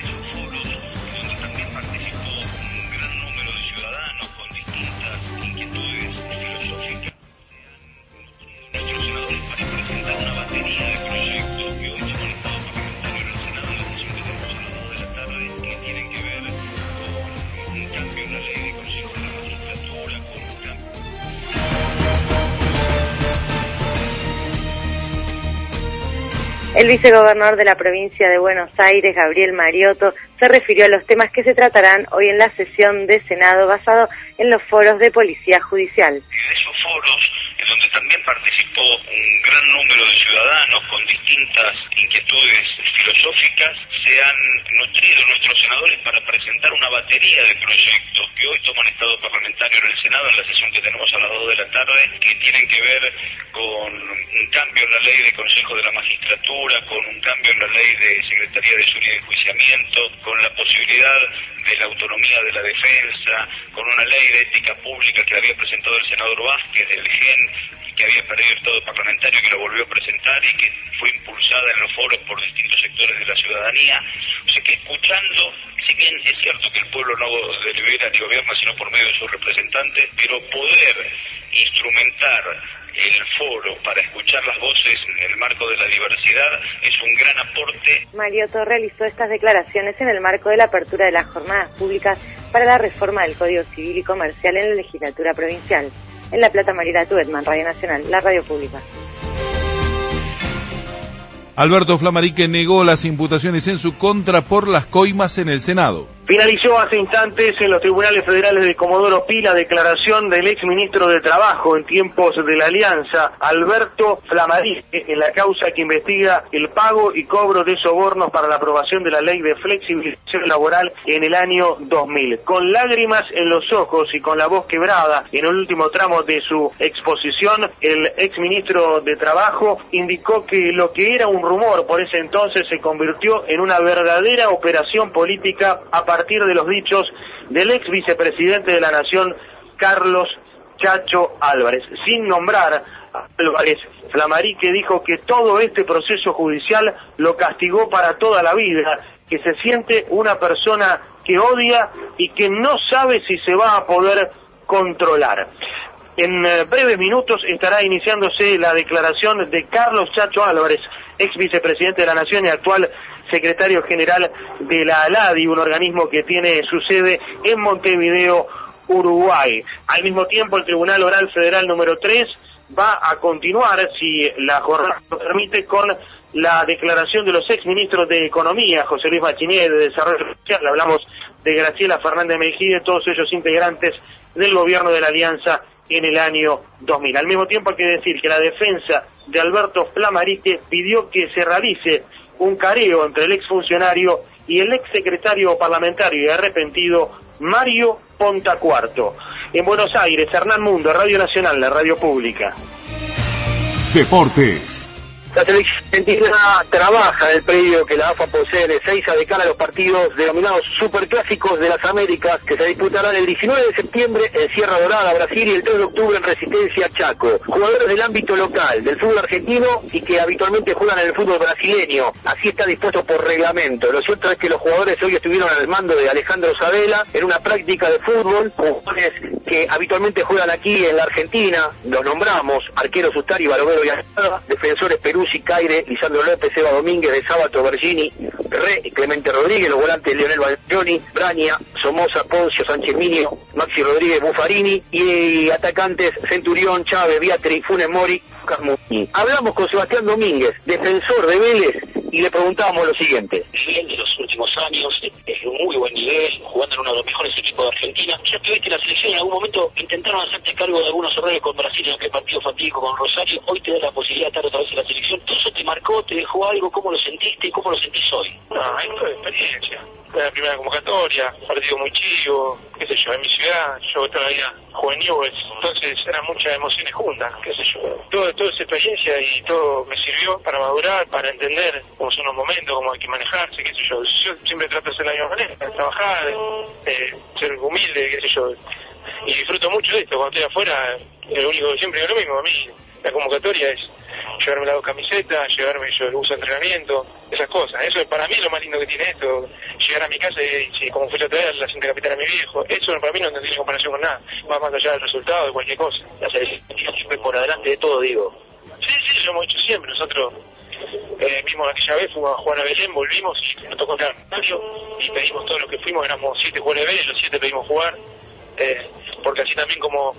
El vicegobernador de la provincia de Buenos Aires, Gabriel Mariotto, se refirió a los temas que se tratarán hoy en la sesión de Senado basado en los foros de policía judicial. De esos foros, en donde también participó un gran número de ciudadanos con distintas inquietudes filosóficas, se han nutrido nuestros senadores para presentar una batería de proyectos que hoy toman estado parlamentario en el Senado en la sesión que tenemos a las 2 de la tarde, que tienen que ver con un cambio en la ley de Consejo de la Magistratura, con un cambio en la ley de Secretaría de Seguridad y Enjuiciamiento, con la posibilidad de la autonomía de la defensa, con una ley de ética pública que había presentado el senador Vázquez del GEN que había perdido el Estado parlamentario, que lo volvió a presentar y que fue impulsada en los foros por distintos sectores de la ciudadanía. O sea que escuchando, si bien es cierto que el pueblo no delibera ni gobierna sino por medio de sus representantes, pero poder instrumentar el foro para escuchar las voces en el marco de la diversidad es un gran aporte. Mariotto realizó estas declaraciones en el marco de la apertura de las jornadas públicas para la reforma del Código Civil y Comercial en la legislatura provincial. En La Plata, Mariela Tuetman, Radio Nacional, la radio pública. Alberto Flammarique negó las imputaciones en su contra por las coimas en el Senado. Finalizó hace instantes en los tribunales federales de Comodoro Pi la declaración del exministro de Trabajo en tiempos de la Alianza, Alberto Flammarique, en la causa que investiga el pago y cobro de sobornos para la aprobación de la ley de flexibilización laboral en el año 2000. Con lágrimas en los ojos y con la voz quebrada en el último tramo de su exposición, el exministro de Trabajo indicó que lo que era un rumor por ese entonces se convirtió en una verdadera operación política a partir de los dichos del ex vicepresidente de la Nación, Carlos Chacho Álvarez. Sin nombrar a Álvarez, Flammarique dijo que todo este proceso judicial lo castigó para toda la vida, que se siente una persona que odia y que no sabe si se va a poder controlar. En breves minutos estará iniciándose la declaración de Carlos Chacho Álvarez, ex vicepresidente de la Nación y actual secretario general de la ALADI, un organismo que tiene su sede en Montevideo, Uruguay. Al mismo tiempo, el Tribunal Oral Federal número 3 va a continuar, si la jornada lo permite, con la declaración de los exministros de Economía, José Luis Bachiné, de Desarrollo Social, hablamos de Graciela Fernández Mejide, todos ellos integrantes del gobierno de la Alianza en el año 2000. Al mismo tiempo hay que decir que la defensa de Alberto Flammarique pidió que se realice un careo entre el exfuncionario y el exsecretario parlamentario y arrepentido Mario Pontacuarto. En Buenos Aires, Hernán Mundo, Radio Nacional, la radio pública. Deportes. La selección argentina trabaja en el predio que la AFA posee en Ezeiza de cara a los partidos denominados Superclásicos de las Américas, que se disputarán el 19 de septiembre en Sierra Dorada, Brasil, y el 3 de octubre en Resistencia, Chaco. Jugadores del ámbito local, del fútbol argentino, y que habitualmente juegan en el fútbol brasileño. Así está dispuesto por reglamento. Lo cierto es que los jugadores hoy estuvieron al mando de Alejandro Sabela en una práctica de fútbol, jugadores que habitualmente juegan aquí en la Argentina. Los nombramos: arqueros Ustari, Barovero y Asada, defensores Peruzzi, Caire, Lisandro López, Eva Domínguez, De Sábato, Bergini, Re y Clemente Rodríguez, los volantes Leonel Baglioni, Braña, Somoza, Poncio, Sánchez Minio, Maxi Rodríguez, Buffarini, y atacantes Centurión, Chávez, Beatri, Funes Mori, Carmuni. Hablamos con Sebastián Domínguez, defensor de Vélez, y le preguntábamos lo siguiente. Nivel de los últimos años, es un muy buen nivel, jugando en uno de los mejores equipos de Argentina. Ya que viste la selección en algún momento intentaron hacerte cargo de algunos errores con Brasil en aquel partido fatídico con Rosario. Hoy te da la posibilidad de estar otra vez en la selección. ¿Todo eso te marcó, te dejó algo? ¿Cómo lo sentiste y cómo lo sentís hoy? No, esto es experiencia. Fue la primera convocatoria, partido muy chivo, qué sé yo, en mi ciudad, yo todavía juvenil, entonces eran muchas emociones juntas, qué sé yo. Todo es experiencia y todo me sirvió para madurar, para entender cómo son los momentos, cómo hay que manejarse, qué sé yo. Yo siempre trato de hacer la misma manera, trabajar, ser humilde, qué sé yo. Y disfruto mucho de esto, cuando estoy afuera, lo único que siempre digo lo mismo, a mí la convocatoria es llevarme las dos camisetas, llevarme yo el uso de entrenamiento, esas cosas. Eso es para mí lo más lindo que tiene esto, llegar a mi casa y como fui la otra vez, la cinta capital a mi viejo, eso para mí no tiene comparación con nada, va más allá del resultado, de cualquier cosa. La selección siempre por adelante de todo, digo. Sí, lo hemos dicho siempre, nosotros mismo aquella vez fuimos a jugar a Belén, volvimos y nos tocó quedar y pedimos todos los que fuimos, éramos 7 jugadores de Belén, los 7 pedimos jugar, porque así también como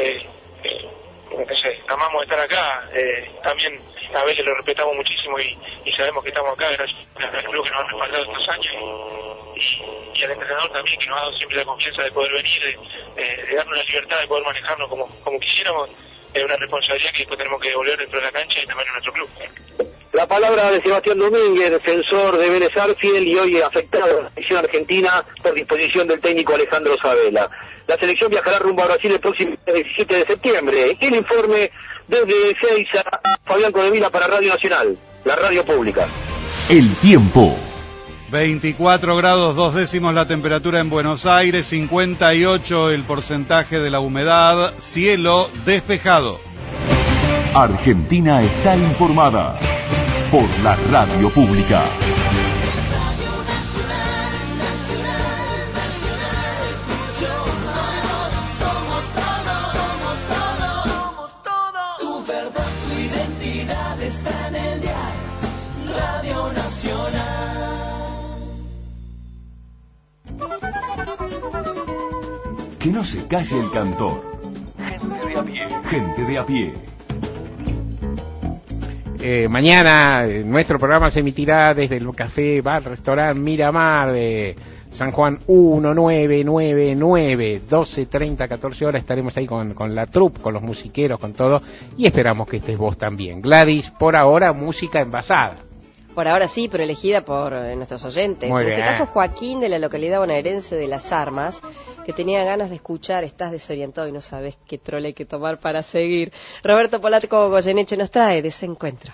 no sé, amamos estar acá, también a veces lo respetamos muchísimo y sabemos que estamos acá gracias al club que nos ha respaldado estos años y al entrenador también que nos ha dado siempre la confianza de poder venir, de darnos la libertad de poder manejarnos como quisiéramos. Es una responsabilidad que después tenemos que devolver dentro de la cancha y también en nuestro club. La palabra de Sebastián Domínguez, defensor de Vélez Arfiel y hoy afectado a la selección argentina por disposición del técnico Alejandro Sabela. La selección viajará rumbo a Brasil el próximo 17 de septiembre. El informe desde Ezeiza, Fabián Codevila para Radio Nacional, la radio pública. El tiempo. 24 grados 2 décimos la temperatura en Buenos Aires, 58 el porcentaje de la humedad, cielo despejado. Argentina está informada por la radio pública. Tu verdad, tu identidad está en el dial. Radio Nacional. Que no se calle el cantor. Gente de a pie. Gente de a pie. Mañana nuestro programa se emitirá desde el café, bar, restaurante Miramar de San Juan 1999, 12:30, 14 horas. Estaremos ahí con la troupe, con los musiqueros, con todo. Y esperamos que estés vos también. Gladys, por ahora, música envasada. Por ahora sí, pero elegida por nuestros oyentes. Muy en bien. este caso, Joaquín, de la localidad bonaerense de Las Armas, que tenía ganas de escuchar Estás desorientado y no sabes qué trole hay que tomar para seguir. Roberto Polatco Goyeneche nos trae Desencuentro.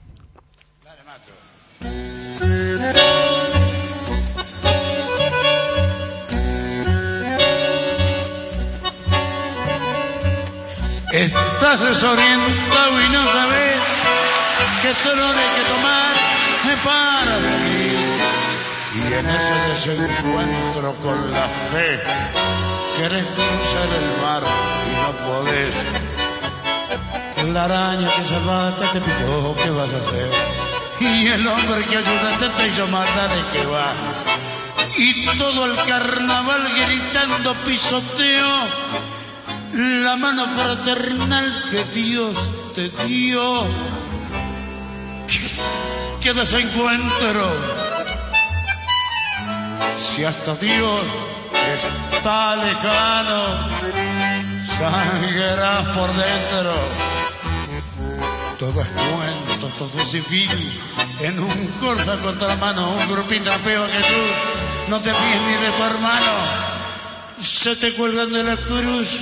Estás desorientado y no sabes qué trole hay que tomar para seguir. Y en ese desencuentro con la fe, querés cruzar el mar y no podés. La araña que salvaste te picó, ¿qué vas a hacer? Y el hombre que ayudaste te hizo matar, ¿de qué va? Y todo el carnaval gritando pisoteo la mano fraternal que Dios te dio. ¿Qué desencuentro? Si hasta Dios está lejano, sangrarás por dentro. Todo es cuento, todo es civil. En un corsa contra mano, un grupito peor que tú. No te fíes ni de tu hermano. Se te cuelgan de la cruz.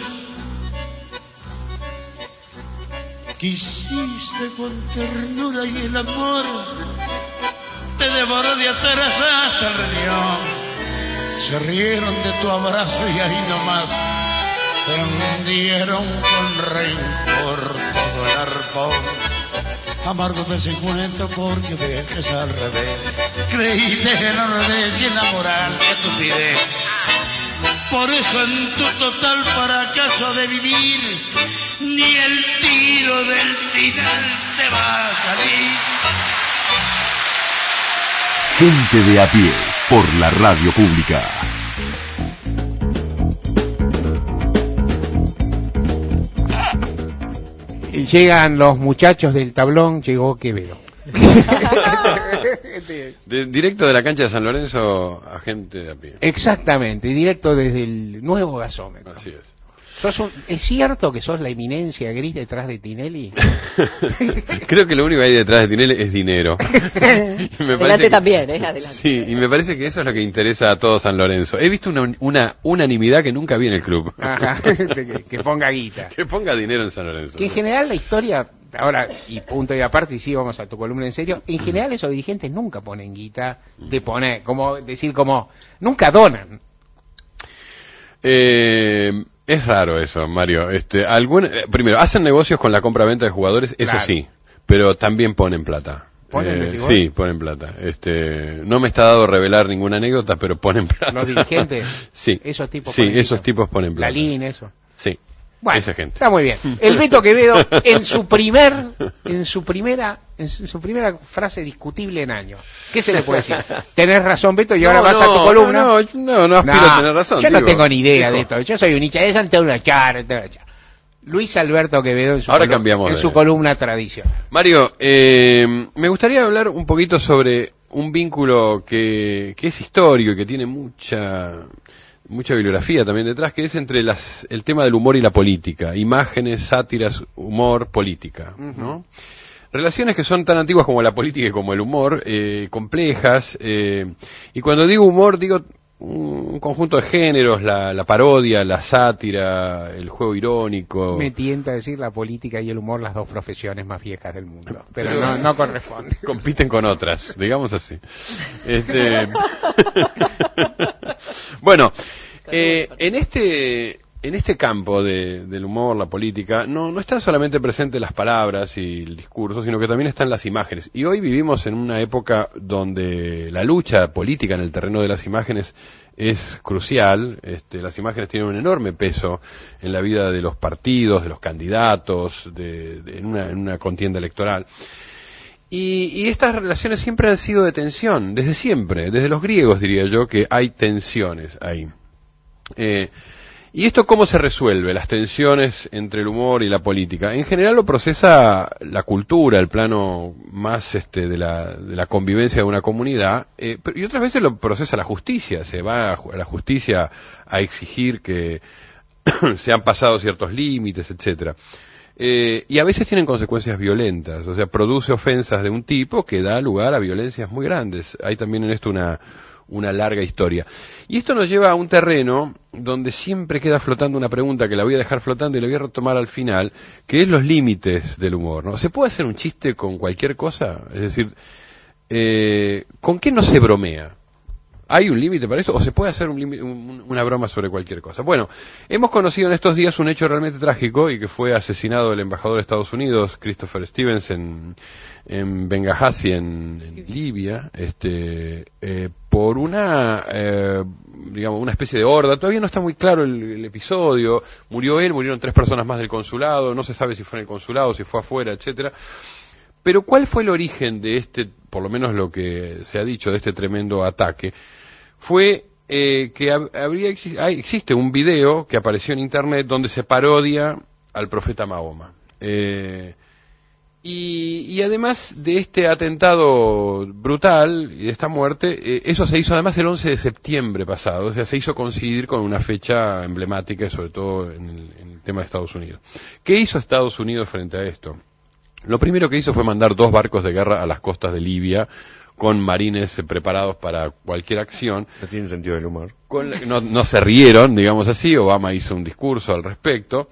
Quisiste con ternura y el amor te devoró de atrás hasta el riñón. Se rieron de tu abrazo y ahí nomás te hundieron con rencor todo el arpón. Amargo desencuentro porque ves que es al revés. Creíste en honradez y enamorar, qué estupidez. Por eso en tu total fracaso de vivir, ni el tiro del final te va a salir. Gente de a pie por la radio pública. Llegan los muchachos del tablón, llegó Quevedo. Directo de la cancha de San Lorenzo a Gente de a pie. Exactamente, directo desde el nuevo gasómetro. Así es. ¿Es cierto que sos la eminencia gris detrás de Tinelli? Creo que lo único que hay detrás de Tinelli es dinero. Adelante también, adelante. Sí, y me parece que eso es lo que interesa a todo San Lorenzo. He visto una unanimidad que nunca vi en el club. Ajá, que ponga guita. Que ponga dinero en San Lorenzo. Que en general la historia, ahora, y punto y aparte, y sí, vamos a tu columna en serio, en general esos dirigentes nunca ponen guita de poner, como decir, como, nunca donan. Es raro eso, Mario. Primero, hacen negocios con la compra-venta de jugadores, eso Claro. sí, pero también ponen plata. Sí, ponen plata. No me está dado revelar ninguna anécdota, pero ponen plata. Los dirigentes, sí. esos tipos Sí, ponen esos guita. tipos ponen plata. Lalín, eso. Sí. Bueno, esa gente. está muy bien. El Beto Quevedo en su primera frase discutible en años. ¿Qué se le puede decir? Tenés razón, Beto, y ahora vas a tu columna. No aspiro a tener razón. Yo no tengo ni idea digo. de esto. Yo soy un hincha de Santiago Char. Luis Alberto Quevedo en su, Ahora cambiamos en de- su columna tradicional. Mario, me gustaría hablar un poquito sobre un vínculo que es histórico y que tiene mucha bibliografía también detrás, que es entre el tema del humor y la política. Imágenes, sátiras, humor, política, ¿no? Relaciones que son tan antiguas como la política y como el humor, complejas, y cuando digo humor digo un conjunto de géneros, la parodia, la sátira, el juego irónico. Me tienta a decir la política y el humor, las dos profesiones más viejas del mundo. Pero no corresponde. Compiten con otras, digamos así. Bueno, en en este campo del humor, la política, no están solamente presentes las palabras y el discurso, sino que también están las imágenes. Y hoy vivimos en una época donde la lucha política en el terreno de las imágenes es crucial. Las imágenes tienen un enorme peso en la vida de los partidos, de los candidatos, en una contienda electoral. Y estas relaciones siempre han sido de tensión, desde siempre, desde los griegos diría yo que hay tensiones ahí. ¿Y esto cómo se resuelve? Las tensiones entre el humor y la política. En general lo procesa la cultura, el plano más de la convivencia de una comunidad, y otras veces lo procesa la justicia. Se va a la justicia a exigir que se han pasado ciertos límites, etcétera. Y a veces tienen consecuencias violentas, o sea, produce ofensas de un tipo que da lugar a violencias muy grandes. Hay también en esto una larga historia. Y esto nos lleva a un terreno donde siempre queda flotando una pregunta que la voy a dejar flotando y la voy a retomar al final, que es los límites del humor, ¿no? ¿Se puede hacer un chiste con cualquier cosa? Es decir, ¿con qué no se bromea? ¿Hay un límite para esto? ¿O se puede hacer una broma sobre cualquier cosa? Bueno, hemos conocido en estos días un hecho realmente trágico y que fue asesinado el embajador de Estados Unidos, Christopher Stevens, en Benghazi, en Libia, por una especie de horda. Todavía no está muy claro el episodio. Murió él, murieron 3 personas más del consulado, no se sabe si fue en el consulado, si fue afuera, etcétera. Pero ¿cuál fue el origen de por lo menos lo que se ha dicho, de este tremendo ataque? Fue que existe un video que apareció en internet donde se parodia al profeta Mahoma. Y además de este atentado brutal y de esta muerte, eso se hizo además el 11 de septiembre pasado, o sea, se hizo coincidir con una fecha emblemática, sobre todo en el tema de Estados Unidos. ¿Qué hizo Estados Unidos frente a esto? Lo primero que hizo fue mandar 2 barcos de guerra a las costas de Libia, con marines preparados para cualquier acción. No tiene sentido del humor. No se rieron, digamos así. Obama hizo un discurso al respecto.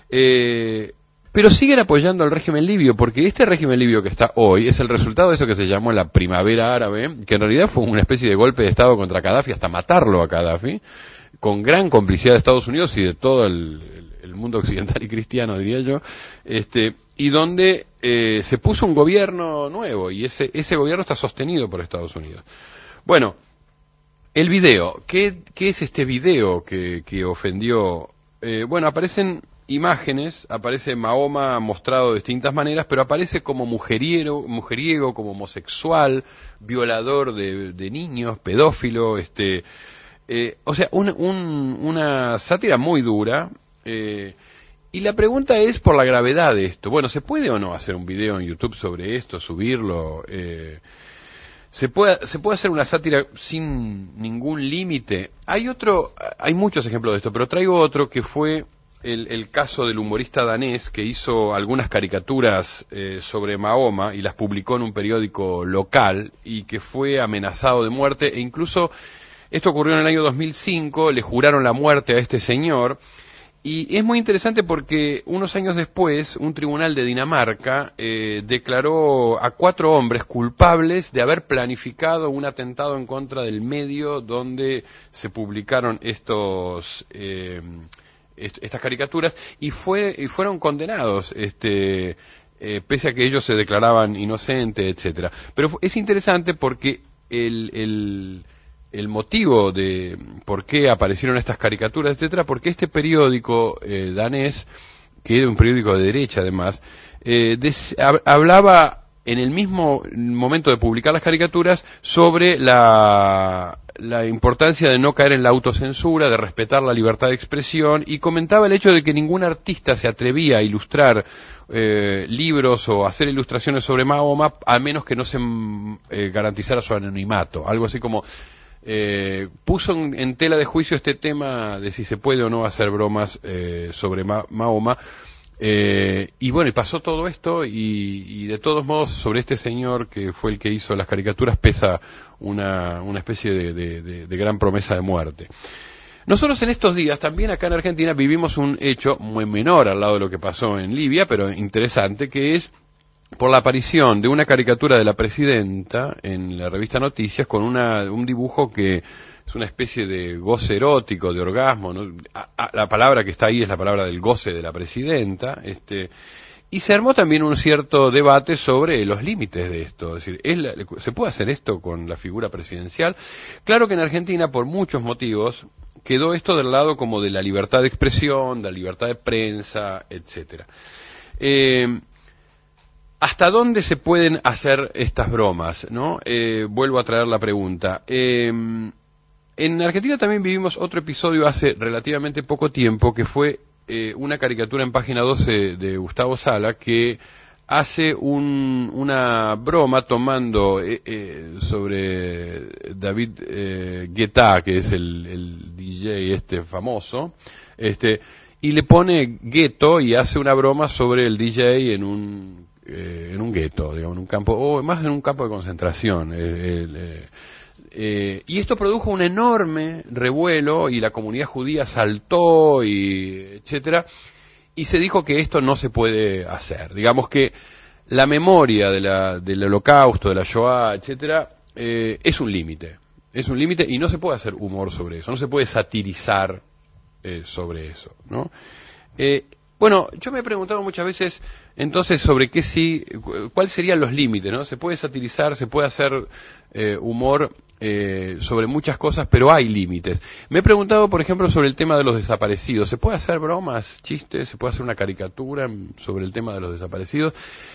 Pero siguen apoyando al régimen libio, porque este régimen libio que está hoy es el resultado de eso que se llamó la primavera árabe, que en realidad fue una especie de golpe de Estado contra Gaddafi, hasta matarlo a Gaddafi, con gran complicidad de Estados Unidos y de todo el mundo occidental y cristiano, diría yo, y donde se puso un gobierno nuevo, y ese gobierno está sostenido por Estados Unidos. Bueno, el video, ¿qué es este video que ofendió? Bueno, aparecen imágenes, aparece Mahoma mostrado de distintas maneras, pero aparece como mujeriego, como homosexual, violador de niños, pedófilo, o sea, una sátira muy dura. Y la pregunta es por la gravedad de esto. Bueno, ¿se puede o no hacer un video en YouTube sobre esto, subirlo? ¿Se puede hacer una sátira sin ningún límite? Hay muchos ejemplos de esto, pero traigo otro que fue el caso del humorista danés que hizo algunas caricaturas sobre Mahoma y las publicó en un periódico local y que fue amenazado de muerte, e incluso esto ocurrió en el año 2005, le juraron la muerte a este señor. Y es muy interesante porque unos años después un tribunal de Dinamarca declaró a 4 hombres culpables de haber planificado un atentado en contra del medio donde se publicaron estas caricaturas y fueron condenados, pese a que ellos se declaraban inocentes, etcétera. Pero es interesante porque el motivo de por qué aparecieron estas caricaturas, etcétera, porque este periódico danés, que era un periódico de derecha además, hablaba en el mismo momento de publicar las caricaturas sobre la importancia de no caer en la autocensura, de respetar la libertad de expresión, y comentaba el hecho de que ningún artista se atrevía a ilustrar libros o hacer ilustraciones sobre Mahoma a menos que no se garantizara su anonimato, algo así como puso en tela de juicio este tema de si se puede o no hacer bromas sobre Mahoma, y bueno, y pasó todo esto, y de todos modos sobre este señor que fue el que hizo las caricaturas pesa una especie de gran promesa de muerte. Nosotros en estos días, también acá en Argentina, vivimos un hecho muy menor al lado de lo que pasó en Libia, pero interesante, que es por la aparición de una caricatura de la presidenta en la revista Noticias con un dibujo que es una especie de goce erótico, de orgasmo, ¿no? La palabra que está ahí es la palabra del goce de la presidenta, y se armó también un cierto debate sobre los límites de esto. Es decir, ¿se puede hacer esto con la figura presidencial? Claro que en Argentina, por muchos motivos, quedó esto del lado como de la libertad de expresión, de la libertad de prensa, etcétera. ¿Hasta dónde se pueden hacer estas bromas, no? Vuelvo a traer la pregunta. En Argentina también vivimos otro episodio hace relativamente poco tiempo, que fue una caricatura en página 12 de Gustavo Sala, que hace una broma tomando sobre David Guetta, que es el DJ famoso, y le pone gueto y hace una broma sobre el DJ en un gueto, digamos, en un campo, o más en un campo de concentración. Y esto produjo un enorme revuelo y la comunidad judía saltó y etcétera, y se dijo que esto no se puede hacer. Digamos que la memoria del holocausto, de la Shoah, etcétera, es un límite y no se puede hacer humor sobre eso, no se puede satirizar sobre eso, ¿no? Bueno, yo me he preguntado muchas veces entonces sobre cuáles serían los límites, ¿no? Se puede satirizar, se puede hacer humor sobre muchas cosas, pero hay límites. Me he preguntado, por ejemplo, sobre el tema de los desaparecidos. ¿Se puede hacer bromas, chistes? ¿Se puede hacer una caricatura sobre el tema de los desaparecidos?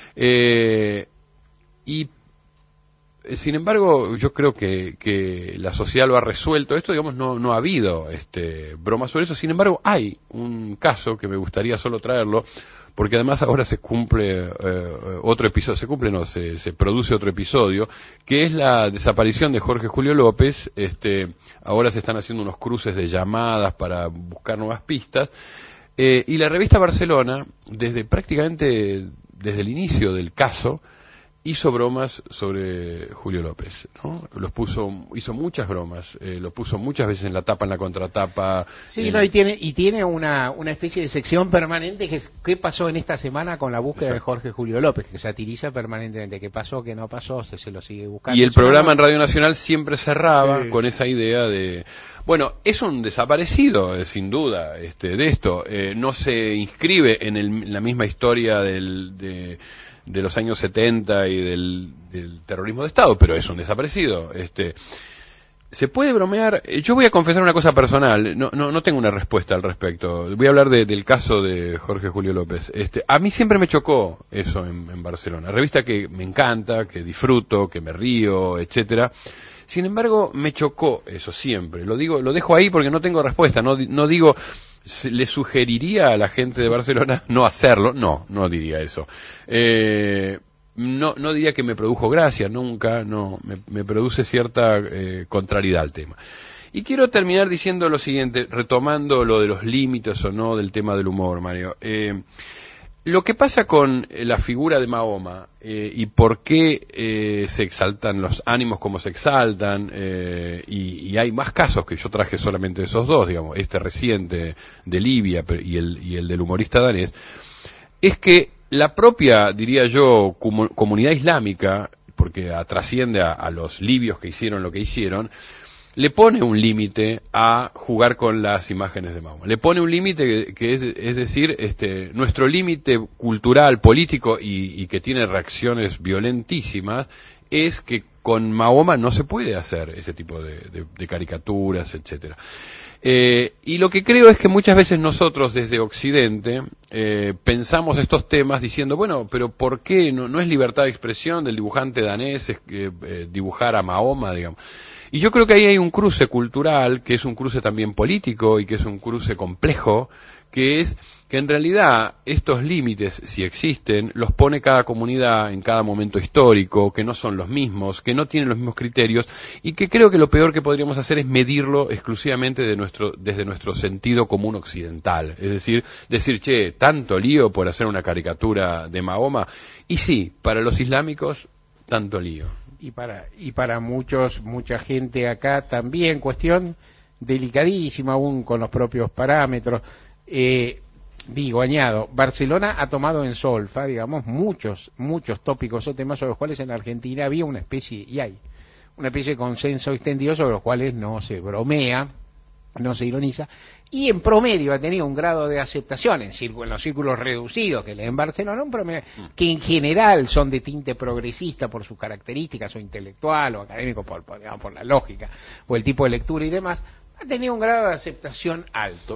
Y sin embargo, yo creo que la sociedad lo ha resuelto. Esto, digamos, no ha habido bromas sobre eso. Sin embargo, hay un caso que me gustaría solo traerlo, porque además ahora se cumple otro episodio, se produce otro episodio, que es la desaparición de Jorge Julio López. Ahora se están haciendo unos cruces de llamadas para buscar nuevas pistas, y la revista Barcelona, prácticamente desde el inicio del caso, hizo bromas sobre Julio López, ¿no? Hizo muchas bromas, lo puso muchas veces en la tapa, en la contratapa. Sí, y tiene una especie de sección permanente que es ¿qué pasó en esta semana con la búsqueda de Jorge Julio López? Que satiriza permanentemente qué pasó, qué no pasó, se lo sigue buscando. Y el programa en Radio Nacional siempre cerraba con esa idea de... Bueno, es un desaparecido, sin duda, de esto. No se inscribe en la misma historia de los años 70 y del terrorismo de Estado, pero es un desaparecido. Se puede bromear. Yo voy a confesar una cosa personal, no tengo una respuesta al respecto. Voy a hablar del caso de Jorge Julio López. A mí siempre me chocó eso en Barcelona, revista que me encanta, que disfruto, que me río, etcétera. Sin embargo, me chocó eso siempre. Lo dejo ahí porque no tengo respuesta. No digo, ¿le sugeriría a la gente de Barcelona no hacerlo? No diría eso. No diría que me produjo gracia, nunca, no. Me produce cierta contrariedad al tema. Y quiero terminar diciendo lo siguiente, retomando lo de los límites o no del tema del humor, Mario. Lo que pasa con la figura de Mahoma y por qué se exaltan los ánimos como se exaltan, y hay más casos que yo traje solamente esos dos, digamos, reciente de Libia y el del humorista danés, es que la propia, diría yo, comunidad islámica, porque trasciende a los libios que hicieron lo que hicieron, le pone un límite a jugar con las imágenes de Mahoma. Le pone un límite que es decir, nuestro límite cultural, político y que tiene reacciones violentísimas, es que con Mahoma no se puede hacer ese tipo de caricaturas, etcétera. Y lo que creo es que muchas veces nosotros desde Occidente pensamos estos temas diciendo, bueno, pero ¿por qué no es libertad de expresión del dibujante danés dibujar a Mahoma, digamos? Y yo creo que ahí hay un cruce cultural, que es un cruce también político y que es un cruce complejo, que es que en realidad estos límites, si existen, los pone cada comunidad en cada momento histórico, que no son los mismos, que no tienen los mismos criterios, y que creo que lo peor que podríamos hacer es medirlo exclusivamente desde nuestro sentido común occidental. Es decir, che, tanto lío por hacer una caricatura de Mahoma. Y sí, para los islámicos, tanto lío. Y para mucha gente acá también, cuestión delicadísima aún con los propios parámetros. Añado, Barcelona ha tomado en solfa, digamos, muchos tópicos o temas sobre los cuales en Argentina había una especie, y hay una especie de consenso extendido sobre los cuales no se bromea, no se ironiza, y en promedio ha tenido un grado de aceptación en los círculos reducidos que leen en Barcelona, un promedio que en general son de tinte progresista por sus características, o intelectual, o académico, digamos, por la lógica, o el tipo de lectura y demás, ha tenido un grado de aceptación alto.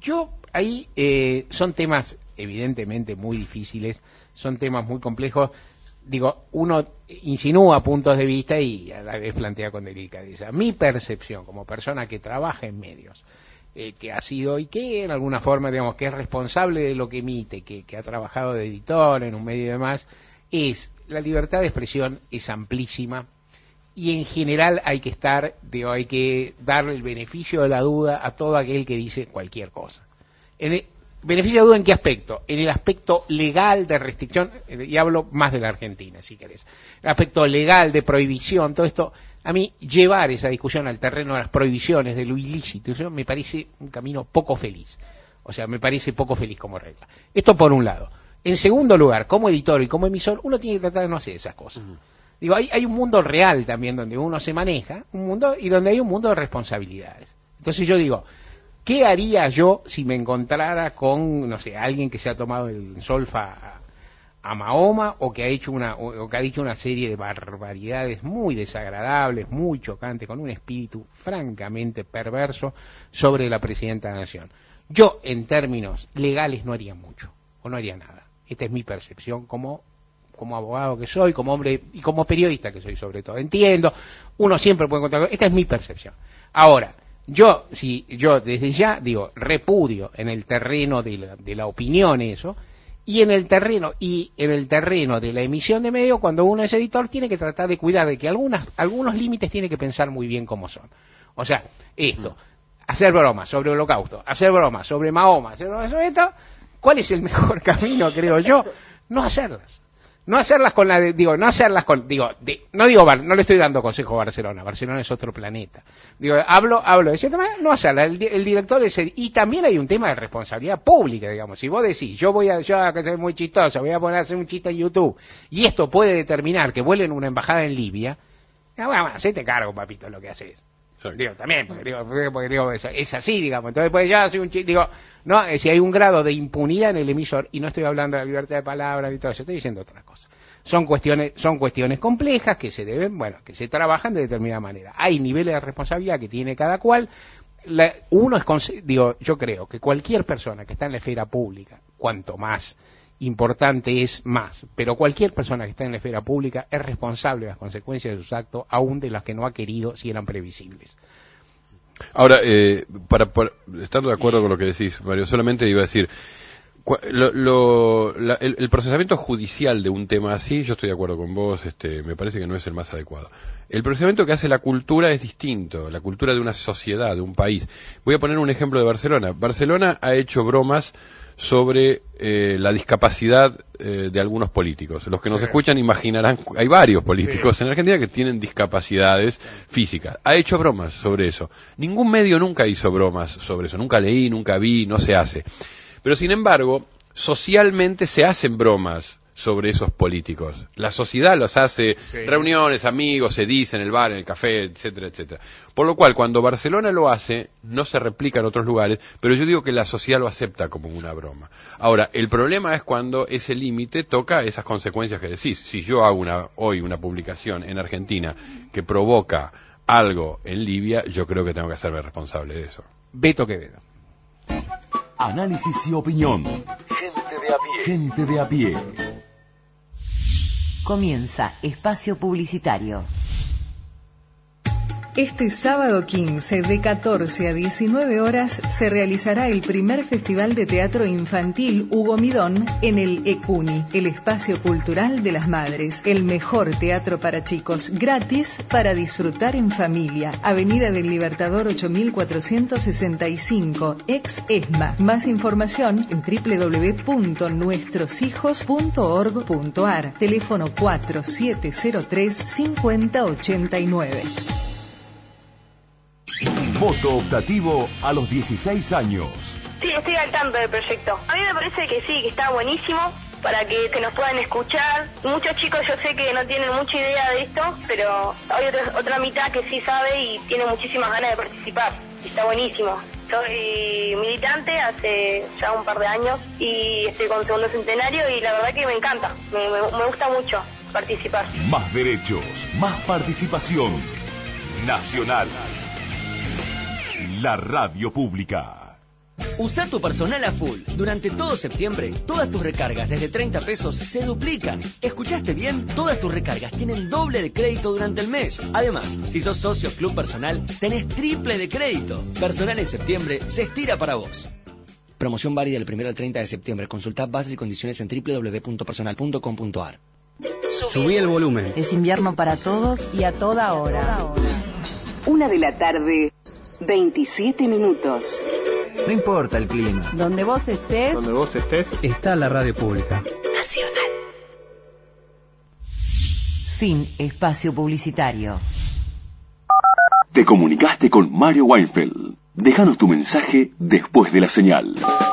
Ahí son temas evidentemente muy difíciles, son temas muy complejos. Digo, uno insinúa puntos de vista y a la vez plantea con delicadeza. Mi percepción como persona que trabaja en medios, que ha sido y que en alguna forma, digamos, que es responsable de lo que emite, que ha trabajado de editor en un medio y demás, es la libertad de expresión es amplísima y en general hay que hay que darle el beneficio de la duda a todo aquel que dice cualquier cosa. ¿Beneficio de duda en qué aspecto? En el aspecto legal de restricción, y hablo más de la Argentina, si querés. El aspecto legal de prohibición, todo esto, a mí llevar esa discusión al terreno de las prohibiciones, de lo ilícito, eso me parece un camino poco feliz. O sea, me parece poco feliz como regla. Esto por un lado. En segundo lugar, como editor y como emisor, uno tiene que tratar de no hacer esas cosas. Digo, hay un mundo real también donde uno se maneja, un mundo y donde hay un mundo de responsabilidades. Entonces yo digo, ¿qué haría yo si me encontrara con, no sé, alguien que se ha tomado el solfa a Mahoma o que ha hecho o que ha dicho una serie de barbaridades muy desagradables, muy chocantes, con un espíritu francamente perverso sobre la presidenta de la Nación? Yo, en términos legales, no haría mucho, o no haría nada. Esta es mi percepción como abogado que soy, como hombre y como periodista que soy sobre todo. Entiendo, uno siempre puede encontrar, esta es mi percepción. Ahora, yo desde ya digo, repudio en el terreno de la opinión eso, y en el terreno de la emisión de medios, cuando uno es editor, tiene que tratar de cuidar de que algunos límites tiene que pensar muy bien cómo son. O sea, hacer bromas sobre el Holocausto, hacer bromas sobre Mahoma, hacer bromas sobre esto, ¿cuál es el mejor camino, creo yo? No hacerlas. No hacerlas con no le estoy dando consejo a Barcelona es otro planeta. Digo, hablo de ese tema, no hacerla, el director y también hay un tema de responsabilidad pública, digamos. Si vos decís, yo que soy muy chistoso, voy a poner a hacer un chiste en YouTube, y esto puede determinar que vuelen una embajada en Libia, bueno, hacete cargo, papito, de lo que haces. Digo, también, porque es así, digamos. Entonces, pues ya soy un chiste, no, si hay un grado de impunidad en el emisor, y no estoy hablando de la libertad de palabra y todo eso, estoy diciendo otra cosa. Son cuestiones complejas que se trabajan de determinada manera. Hay niveles de responsabilidad que tiene cada cual. Yo creo que cualquier persona que está en la esfera pública, cuanto más importante es más, pero cualquier persona que está en la esfera pública es responsable de las consecuencias de sus actos, aún de las que no ha querido si eran previsibles. Ahora, para estar de acuerdo con lo que decís, Mario, solamente iba a decir, el procesamiento judicial de un tema así, yo estoy de acuerdo con vos, me parece que no es el más adecuado. El procesamiento que hace la cultura es distinto, la cultura de una sociedad, de un país. Voy a poner un ejemplo de Barcelona. Barcelona ha hecho bromas sobre la discapacidad de algunos políticos. Los que nos escuchan imaginarán, hay varios políticos en Argentina que tienen discapacidades físicas. Ha hecho bromas sobre eso. Ningún medio nunca hizo bromas sobre eso. Nunca leí, nunca vi, no se hace. Pero sin embargo, socialmente se hacen bromas sobre esos políticos. La sociedad los hace, reuniones, amigos, se dice en el bar, en el café, etcétera, etcétera. Por lo cual, cuando Barcelona lo hace, no se replica en otros lugares, pero yo digo que la sociedad lo acepta como una broma. Ahora, el problema es cuando ese límite toca esas consecuencias que decís. Si yo hago hoy una publicación en Argentina que provoca algo en Libia, yo creo que tengo que hacerme responsable de eso. Beto Quevedo. Análisis y opinión. Gente de a pie. Comienza Espacio Publicitario. Este sábado 15, de 14 a 19 horas, se realizará el primer Festival de Teatro Infantil Hugo Midón en el ECUNI, el Espacio Cultural de las Madres. El mejor teatro para chicos, gratis para disfrutar en familia. Avenida del Libertador 8465, ex ESMA. Más información en www.nuestroshijos.org.ar. Teléfono 4703-5089. Voto optativo a los 16 años. Sí, estoy al tanto del proyecto. A mí me parece que sí, que está buenísimo. para que nos puedan escuchar. Muchos chicos yo sé que no tienen mucha idea de esto, pero hay otra mitad que sí sabe y tiene muchísimas ganas de participar. Y está buenísimo. Soy militante hace ya un par de años y estoy con segundo centenario y la verdad que me encanta, me gusta mucho participar. Más derechos, más participación. Nacional. La radio pública. Usa tu personal a full. Durante todo septiembre, todas tus recargas desde 30 pesos se duplican. ¿Escuchaste bien? Todas tus recargas tienen doble de crédito durante el mes. Además, si sos socio Club Personal, tenés triple de crédito. Personal en septiembre se estira para vos. Promoción válida del 1 al 30 de septiembre. Consultá bases y condiciones en www.personal.com.ar. Subí el volumen. Es invierno para todos y a toda hora. 1 de la tarde, 27 minutos. No importa el clima. Donde vos estés, está la radio pública. Nacional. Fin espacio publicitario. Te comunicaste con Mario Weinfeld. Déjanos tu mensaje después de la señal.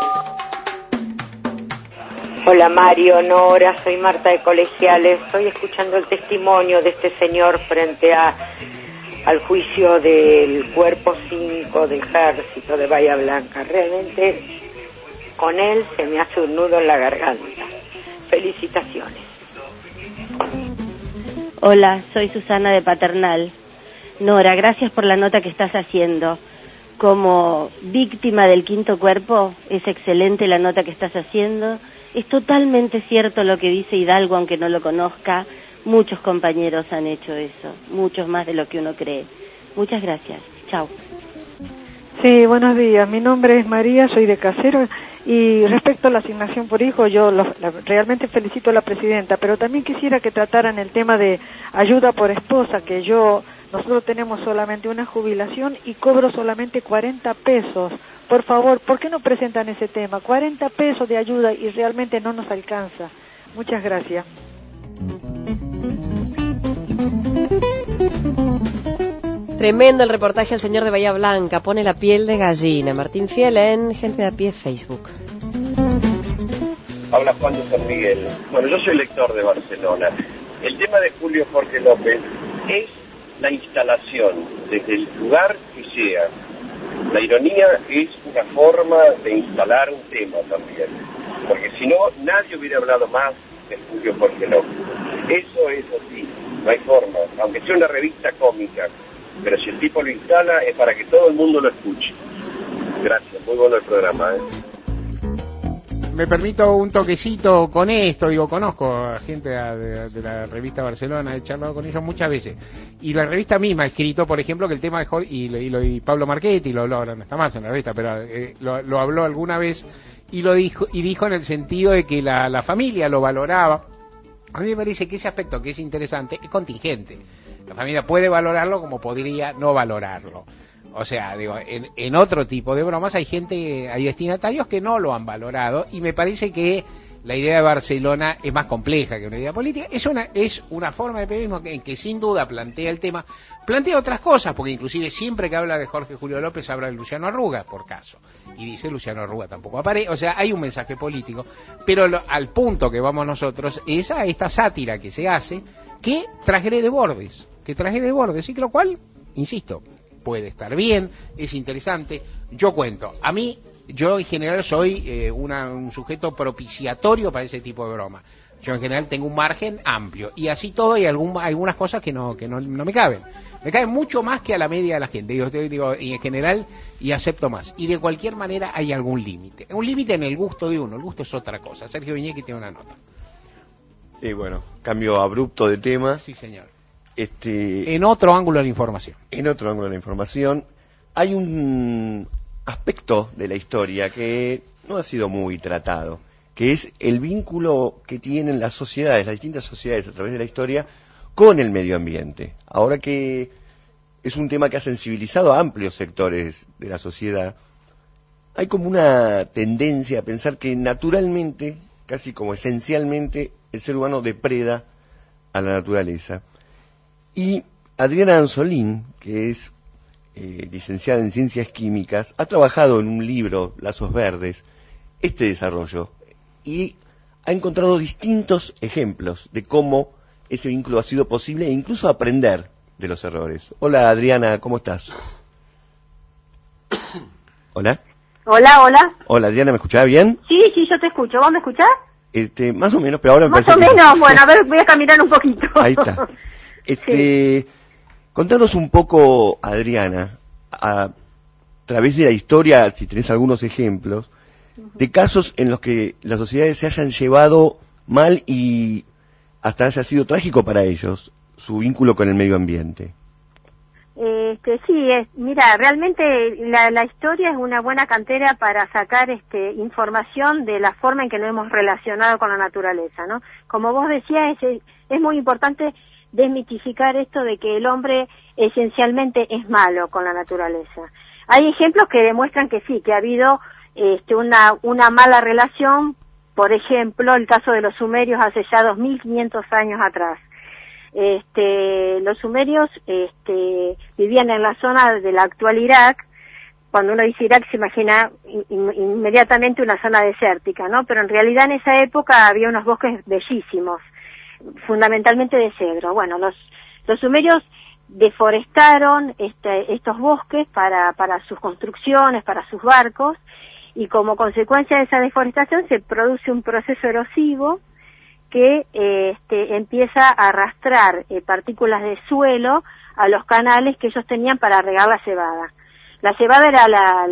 Hola Mario, Nora, soy Marta de Colegiales. Estoy escuchando el testimonio de este señor frente al juicio del cuerpo 5 del ejército de Bahía Blanca. Realmente con él se me hace un nudo en la garganta. Felicitaciones. Hola, soy Susana de Paternal. Nora, gracias por la nota que estás haciendo. Como víctima del quinto cuerpo, es excelente la nota que estás haciendo. Es totalmente cierto lo que dice Hidalgo, aunque no lo conozca. Muchos compañeros han hecho eso, muchos más de lo que uno cree. Muchas gracias. Chao. Sí, buenos días. Mi nombre es María, soy de Casero. Y respecto a la asignación por hijo, yo realmente felicito a la presidenta, pero también quisiera que trataran el tema de ayuda por esposa, que nosotros tenemos solamente una jubilación y cobro solamente 40 pesos. Por favor, ¿por qué no presentan ese tema? 40 pesos de ayuda y realmente no nos alcanza. Muchas gracias. Tremendo el reportaje al señor de Bahía Blanca, pone la piel de gallina. Martín Fiel en Gente de a Pie Facebook. Habla Juan de San Miguel. Bueno, yo soy lector de Barcelona. El tema de Julio Jorge López es la instalación desde el lugar que sea. La ironía es una forma de instalar un tema también, porque si no, nadie hubiera hablado más de Julio Jorge López. Eso es así, no hay forma, aunque sea una revista cómica, pero si el tipo lo instala es para que todo el mundo lo escuche. Gracias, muy bueno el programa. Me permito un toquecito con esto, conozco a gente de la revista Barcelona, he charlado con ellos muchas veces, y la revista misma ha escrito, por ejemplo, que el tema de Jorge, y Pablo Marchetti lo habló, ahora no está más en la revista, pero lo habló alguna vez, y dijo en el sentido de que la familia lo valoraba. A mí me parece que ese aspecto que es interesante es contingente. La familia puede valorarlo como podría no valorarlo. O sea, en otro tipo de bromas hay destinatarios que no lo han valorado, y me parece que la idea de Barcelona es más compleja que una idea política. Es una forma de periodismo en que sin duda plantea el tema, plantea otras cosas, porque inclusive siempre que habla de Jorge Julio López habla de Luciano Arruga, por caso, y dice Luciano Arruga tampoco aparece. O sea, hay un mensaje político, pero al punto que vamos nosotros es a esta sátira que se hace, que transgrede bordes, y que lo cual, insisto, puede estar bien, es interesante. Yo en general soy un sujeto propiciatorio para ese tipo de broma. Yo en general tengo un margen amplio, y así todo hay algunas cosas que no me caben. Me caben mucho más que a la media de la gente, digo, y en general, y acepto más. Y de cualquier manera hay algún límite. Un límite en el gusto de uno, el gusto es otra cosa. Sergio Viñequi tiene una nota. Sí, bueno, cambio abrupto de tema. Sí, señor. En otro ángulo de la información. Hay un aspecto de la historia que no ha sido muy tratado, que es el vínculo que tienen las distintas sociedades a través de la historia con el medio ambiente. Ahora que es un tema que ha sensibilizado a amplios sectores de la sociedad, hay como una tendencia a pensar que naturalmente, casi como esencialmente, el ser humano depreda a la naturaleza. Y Adriana Anzolín, que es licenciada en Ciencias Químicas, ha trabajado en un libro, Lazos Verdes, este desarrollo. Y ha encontrado distintos ejemplos de cómo ese vínculo ha sido posible e incluso aprender de los errores. Hola Adriana, ¿cómo estás? Hola. Hola. Hola Adriana, ¿me escuchaba bien? Sí, yo te escucho. ¿Vos me escuchás? Más o menos, pero ahora me Más parece o menos, que... bueno, a ver, voy a caminar un poquito. Ahí está. Contanos un poco, Adriana, a través de la historia, si tenés algunos ejemplos, de casos en los que las sociedades se hayan llevado mal y hasta haya sido trágico para ellos su vínculo con el medio ambiente. Mira, realmente la historia es una buena cantera para sacar información de la forma en que nos hemos relacionado con la naturaleza, ¿no? Como vos decías, es muy importante desmitificar esto de que el hombre esencialmente es malo con la naturaleza. Hay ejemplos que demuestran que sí, que ha habido una mala relación, por ejemplo, el caso de los sumerios hace ya 2500 años atrás. Los sumerios vivían en la zona del actual Irak. Cuando uno dice Irak se imagina inmediatamente una zona desértica, ¿no? Pero en realidad en esa época había unos bosques bellísimos, fundamentalmente de cedro. Bueno, los sumerios deforestaron estos bosques para sus construcciones, para sus barcos, y como consecuencia de esa deforestación se produce un proceso erosivo que empieza a arrastrar partículas de suelo a los canales que ellos tenían para regar la cebada. La cebada era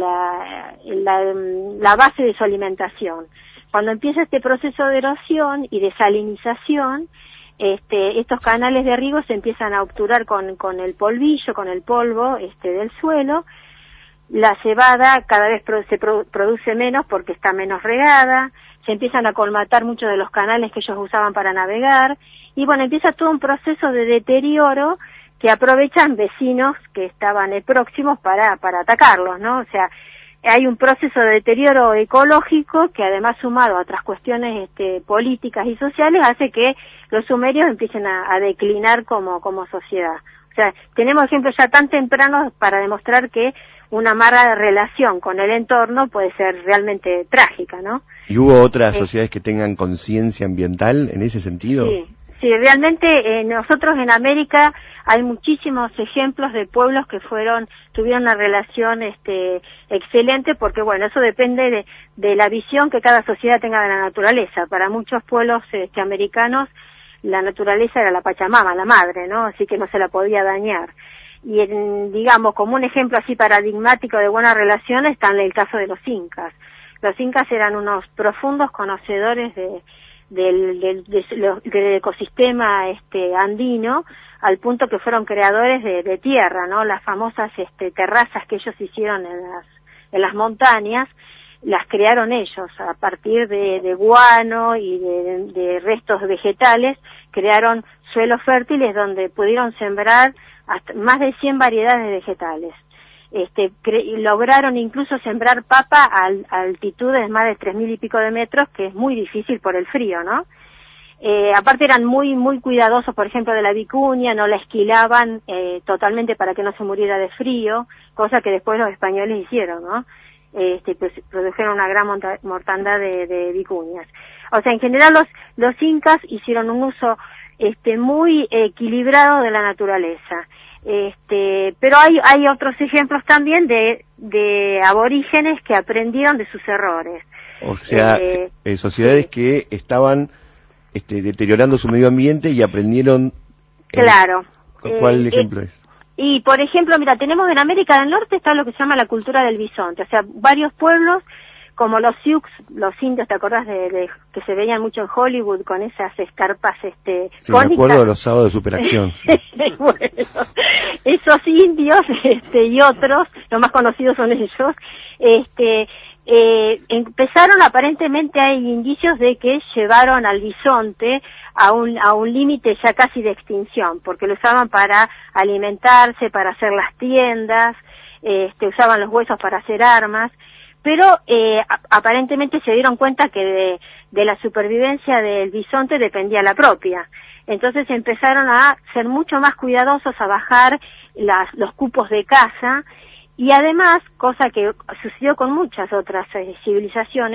la base de su alimentación. Cuando empieza este proceso de erosión y de salinización, estos canales de riego se empiezan a obturar con el polvillo, con el polvo del suelo. La cebada cada vez se produce menos porque está menos regada, se empiezan a colmatar muchos de los canales que ellos usaban para navegar, y bueno, empieza todo un proceso de deterioro que aprovechan vecinos que estaban próximos para atacarlos, ¿no? O sea, hay un proceso de deterioro ecológico que además sumado a otras cuestiones políticas y sociales hace que los sumerios empiecen a declinar como sociedad. O sea, tenemos ejemplos ya tan tempranos para demostrar que una mala relación con el entorno puede ser realmente trágica, ¿no? ¿Y hubo otras sociedades que tengan conciencia ambiental en ese sentido? Sí, realmente nosotros en América hay muchísimos ejemplos de pueblos que tuvieron una relación excelente, porque bueno, eso depende de la visión que cada sociedad tenga de la naturaleza. Para muchos pueblos americanos la naturaleza era la Pachamama, la madre, ¿no? Así que no se la podía dañar. Y digamos, como un ejemplo así paradigmático de buena relación está en el caso de los incas. Los incas eran unos profundos conocedores del ecosistema andino, al punto que fueron creadores de tierra, ¿no? Las famosas terrazas que ellos hicieron en las montañas, las crearon ellos a partir de guano y de restos vegetales. Crearon suelos fértiles donde pudieron sembrar hasta más de 100 variedades de vegetales. Lograron incluso sembrar papa a altitudes de más de 3.000 y pico de metros, que es muy difícil por el frío, ¿no? Aparte eran muy cuidadosos, por ejemplo, de la vicuña, no la esquilaban totalmente para que no se muriera de frío, cosa que después los españoles hicieron, ¿no? Pues produjeron una gran mortandad de vicuñas. O sea, en general los incas hicieron un uso muy equilibrado de la naturaleza. Pero hay otros ejemplos también de aborígenes que aprendieron de sus errores. O sea, sociedades que estaban deteriorando su medio ambiente y aprendieron. Claro. ¿Cuál ejemplo es? Y por ejemplo, mira, tenemos en América del Norte está lo que se llama la cultura del bisonte. O sea, varios pueblos como los Sioux, los indios, ¿te acordás de que se veían mucho en Hollywood con esas escarpas sí, me acuerdo de los sábados de superacción. Sí. Bueno, esos indios y otros, los más conocidos son ellos, empezaron, aparentemente hay indicios de que llevaron al bisonte a un límite ya casi de extinción, porque lo usaban para alimentarse, para hacer las tiendas, usaban los huesos para hacer armas, pero aparentemente se dieron cuenta que de la supervivencia del bisonte dependía la propia. Entonces empezaron a ser mucho más cuidadosos, a bajar los cupos de caza, y además, cosa que sucedió con muchas otras civilizaciones,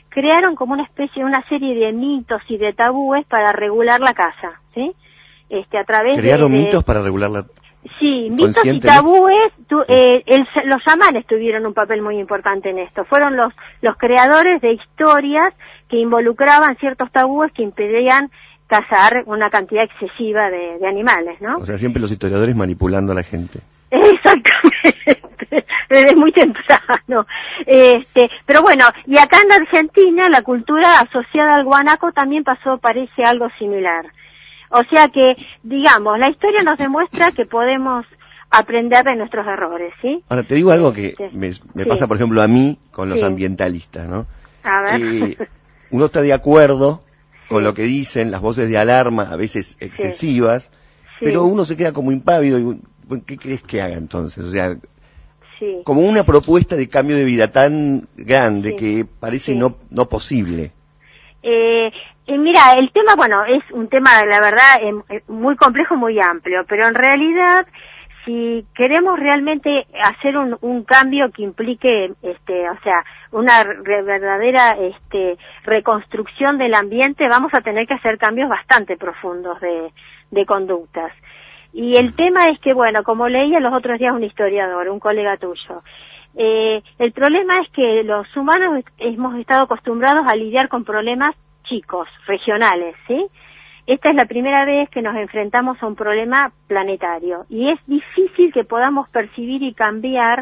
crearon como una serie de mitos y de tabúes para regular la casa, ¿sí? A través ¿Crearon mitos para regular la... Sí, mitos y tabúes, los chamanes tuvieron un papel muy importante en esto. Fueron los creadores de historias que involucraban ciertos tabúes que impedían cazar una cantidad excesiva de animales, ¿no? O sea, siempre los historiadores manipulando a la gente. Exactamente, desde muy temprano. Pero bueno, y acá en Argentina la cultura asociada al guanaco también parece algo similar. O sea que, digamos, la historia nos demuestra que podemos aprender de nuestros errores, ¿sí? Ahora, te digo algo que me pasa, por ejemplo, a mí con los ambientalistas, ¿no? A ver. Uno está de acuerdo con lo que dicen, las voces de alarma, a veces excesivas, pero uno se queda como impávido y, ¿qué crees que haga entonces? O sea, como una propuesta de cambio de vida tan grande que parece no posible. Mira, el tema, bueno, es un tema, la verdad, muy complejo, muy amplio, pero en realidad, si queremos realmente hacer un cambio que implique, o sea, una verdadera reconstrucción del ambiente, vamos a tener que hacer cambios bastante profundos de conductas. Y el tema es que, bueno, como leía los otros días un historiador, un colega tuyo, el problema es que los humanos hemos estado acostumbrados a lidiar con problemas chicos, regionales, ¿sí? Esta es la primera vez que nos enfrentamos a un problema planetario y es difícil que podamos percibir y cambiar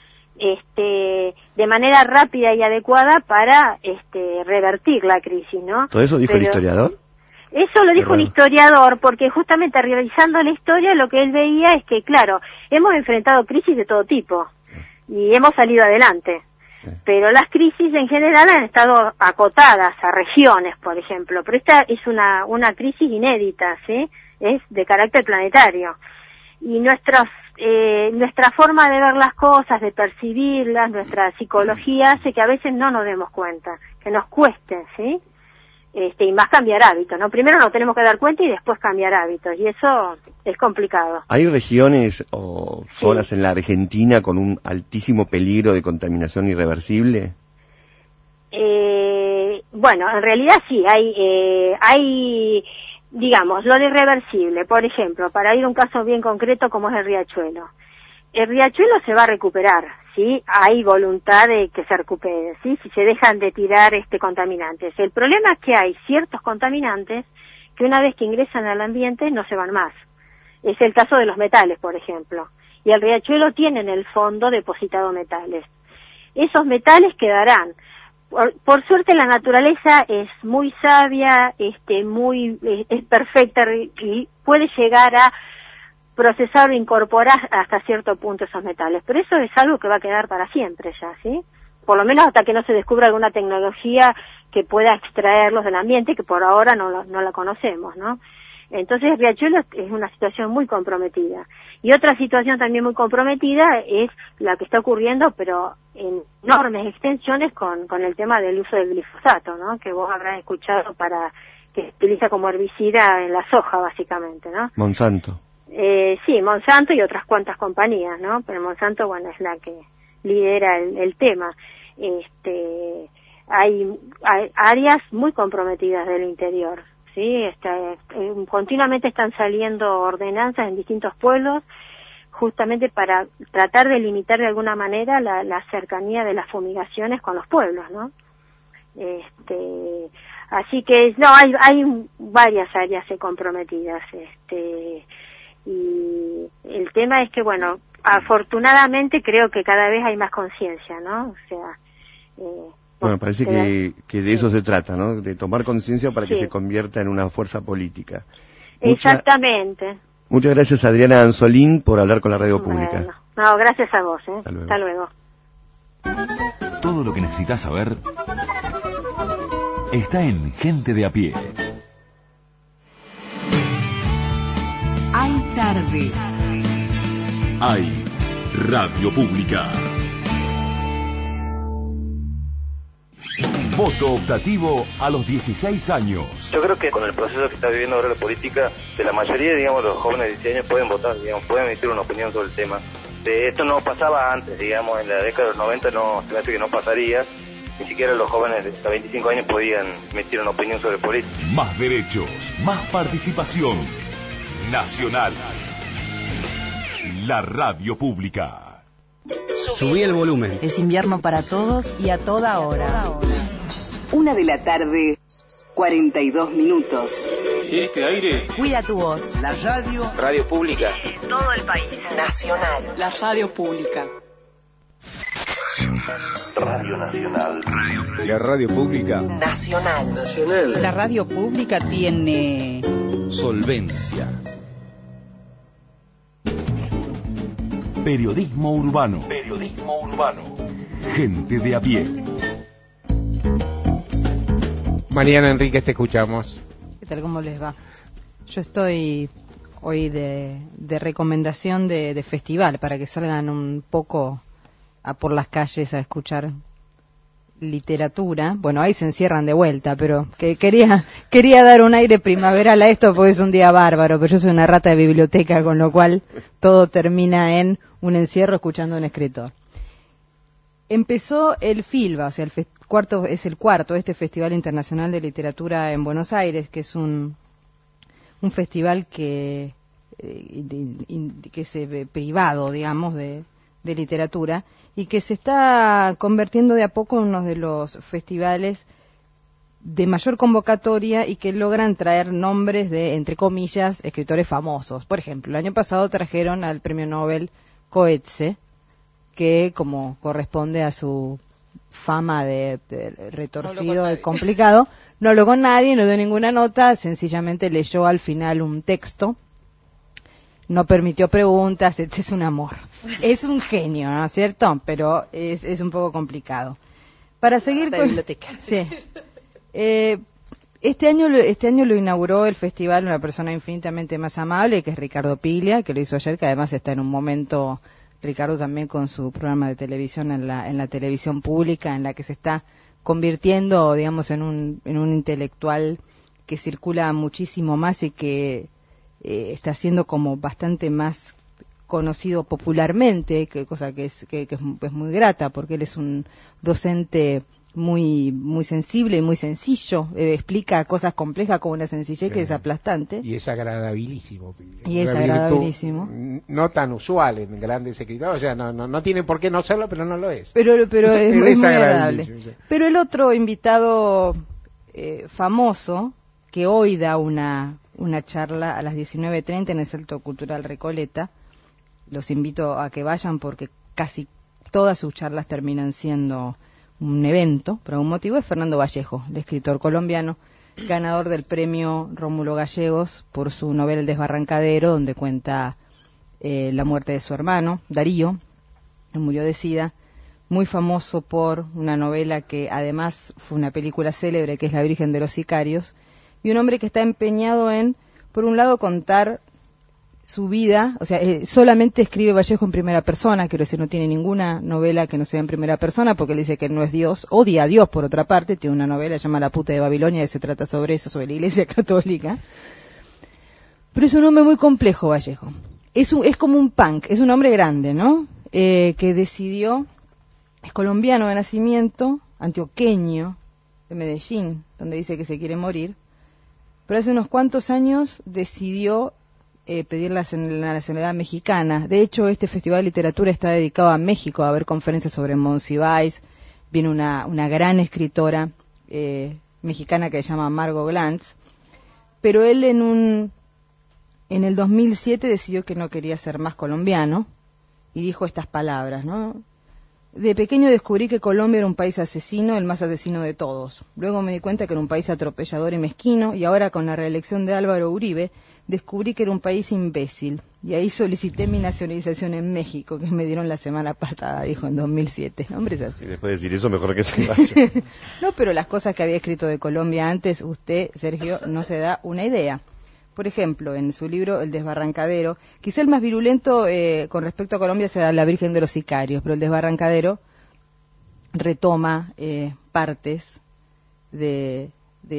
de manera rápida y adecuada para revertir la crisis, ¿no? ¿Todo eso dijo el historiador? Eso lo dijo un historiador, porque justamente revisando la historia lo que él veía es que, claro, hemos enfrentado crisis de todo tipo y hemos salido adelante. Pero las crisis en general han estado acotadas a regiones, por ejemplo, pero esta es una crisis inédita, ¿sí? Es de carácter planetario. Y nuestra forma de ver las cosas, de percibirlas, nuestra psicología hace que a veces no nos demos cuenta, que nos cueste, ¿sí? Y más cambiar hábitos, ¿no? Primero nos tenemos que dar cuenta y después cambiar hábitos, y eso es complicado. ¿Hay regiones o zonas en la Argentina con un altísimo peligro de contaminación irreversible? Bueno, en realidad sí, hay, digamos, lo de irreversible, por ejemplo, para ir a un caso bien concreto como es el Riachuelo. El Riachuelo se va a recuperar, ¿sí? Hay voluntad de que se recupere, ¿sí? Si se dejan de tirar contaminantes. El problema es que hay ciertos contaminantes que una vez que ingresan al ambiente no se van más. Es el caso de los metales, por ejemplo. Y el Riachuelo tiene en el fondo depositado metales. Esos metales quedarán. Por suerte la naturaleza es muy sabia, es perfecta y puede llegar a procesar o incorporar hasta cierto punto esos metales. Pero eso es algo que va a quedar para siempre ya, ¿sí? Por lo menos hasta que no se descubra alguna tecnología que pueda extraerlos del ambiente, que por ahora no la conocemos, ¿no? Entonces Riachuelo es una situación muy comprometida. Y otra situación también muy comprometida es la que está ocurriendo, pero en enormes extensiones con el tema del uso del glifosato, ¿no? Que vos habrás escuchado que se utiliza como herbicida en la soja, básicamente, ¿no? Monsanto. Sí, Monsanto y otras cuantas compañías, ¿no? Pero Monsanto, bueno, es la que lidera el tema. Hay áreas muy comprometidas del interior, ¿sí? Continuamente están saliendo ordenanzas en distintos pueblos, justamente para tratar de limitar de alguna manera la cercanía de las fumigaciones con los pueblos, ¿no? Así que, no, hay varias áreas comprometidas, y el tema es que, bueno, afortunadamente creo que cada vez hay más conciencia, ¿no? O sea, bueno, parece que de eso se trata, ¿no? De tomar conciencia para que se convierta en una fuerza política. Exactamente. Muchas gracias, Adriana Anzolín, por hablar con la radio pública. No, gracias a vos, ¿eh? Hasta luego. Todo lo que necesitas saber está en Gente de a Pie. Hay tarde. Hay radio pública. Voto optativo a los 16 años. Yo creo que con el proceso que está viviendo ahora la política, de la mayoría, digamos, los jóvenes de 16 años pueden votar, digamos, pueden emitir una opinión sobre el tema. Esto no pasaba antes, digamos, en la década de los 90 no, se me hace que no pasaría, ni siquiera los jóvenes de hasta 25 años podían emitir una opinión sobre política. Más derechos, más participación. Nacional. La radio pública. Subí el volumen. Es invierno para todos y a toda hora. 1 de la tarde, 42 minutos. Este aire. Cuida tu voz. La radio pública. Todo el país. Nacional. La radio pública. Radio Nacional. La radio pública. Nacional. La radio pública tiene Solvencia. Periodismo urbano. Gente de a pie. Mariana Enríquez, te escuchamos. ¿Qué tal? ¿Cómo les va? Yo estoy hoy de recomendación de festival para que salgan un poco a por las calles a escuchar literatura. Bueno, ahí se encierran de vuelta, pero que quería dar un aire primaveral a esto porque es un día bárbaro, pero yo soy una rata de biblioteca, con lo cual todo termina en un encierro escuchando a un escritor. Empezó el FILBA, o sea, es el cuarto este Festival Internacional de Literatura en Buenos Aires, que es un festival que es privado, digamos, de literatura, y que se está convirtiendo de a poco en uno de los festivales de mayor convocatoria y que logran traer nombres de, entre comillas, escritores famosos. Por ejemplo, el año pasado trajeron al premio Nobel Coetzee, que, como corresponde a su fama de retorcido y complicado, no habló con nadie, no dio ninguna nota, sencillamente leyó al final un texto, no permitió preguntas, es un amor. Es un genio, ¿no es cierto? Pero es un poco complicado. Para seguir con... biblioteca. Sí. Este año lo inauguró el festival una persona infinitamente más amable, que es Ricardo Piglia, que lo hizo ayer, que además está en un momento, Ricardo, también con su programa de televisión en la televisión pública, en la que se está convirtiendo, digamos, en un intelectual que circula muchísimo más y que está siendo como bastante más conocido popularmente, cosa que es muy grata, porque él es un docente muy sensible y muy sencillo, explica cosas complejas con una sencillez que es aplastante. Y es agradabilísimo. Y es agradabilísimo. No tan usual en grandes escritores, o sea, no tiene por qué no serlo, pero no lo es. Pero es muy agradable. Sí. Pero el otro invitado famoso, que hoy da una charla a las 19:30 en el Centro Cultural Recoleta, los invito a que vayan porque casi todas sus charlas terminan siendo un evento, por algún motivo, es Fernando Vallejo, el escritor colombiano, ganador del premio Rómulo Gallegos por su novela El Desbarrancadero, donde cuenta la muerte de su hermano, Darío, que murió de SIDA, muy famoso por una novela que además fue una película célebre, que es La Virgen de los Sicarios, y un hombre que está empeñado en, por un lado, contar su vida, o sea, solamente escribe Vallejo en primera persona, quiero decir, no tiene ninguna novela que no sea en primera persona, porque él dice que no es Dios, odia a Dios por otra parte, tiene una novela que se llama La puta de Babilonia, que se trata sobre eso, sobre la Iglesia Católica, pero es un hombre muy complejo, Vallejo, es como un punk, es un hombre grande, ¿no?, que decidió, es colombiano de nacimiento, antioqueño, de Medellín, donde dice que se quiere morir, pero hace unos cuantos años decidió pedir la nacionalidad mexicana. De hecho, este Festival de Literatura está dedicado a México, a ver conferencias sobre Monsiváis. Viene una gran escritora mexicana que se llama Margot Glantz. Pero él en el 2007 decidió que no quería ser más colombiano y dijo estas palabras, ¿no? De pequeño descubrí que Colombia era un país asesino, el más asesino de todos. Luego me di cuenta que era un país atropellador y mezquino, y ahora con la reelección de Álvaro Uribe, descubrí que era un país imbécil. Y ahí solicité mi nacionalización en México, que me dieron la semana pasada, dijo en 2007. Hombre, es así. Y después de decir eso, mejor que se vaya. No, pero las cosas que había escrito de Colombia antes, usted, Sergio, no se da una idea. Por ejemplo, en su libro El Desbarrancadero, quizá el más virulento con respecto a Colombia sea La Virgen de los Sicarios, pero El Desbarrancadero retoma partes de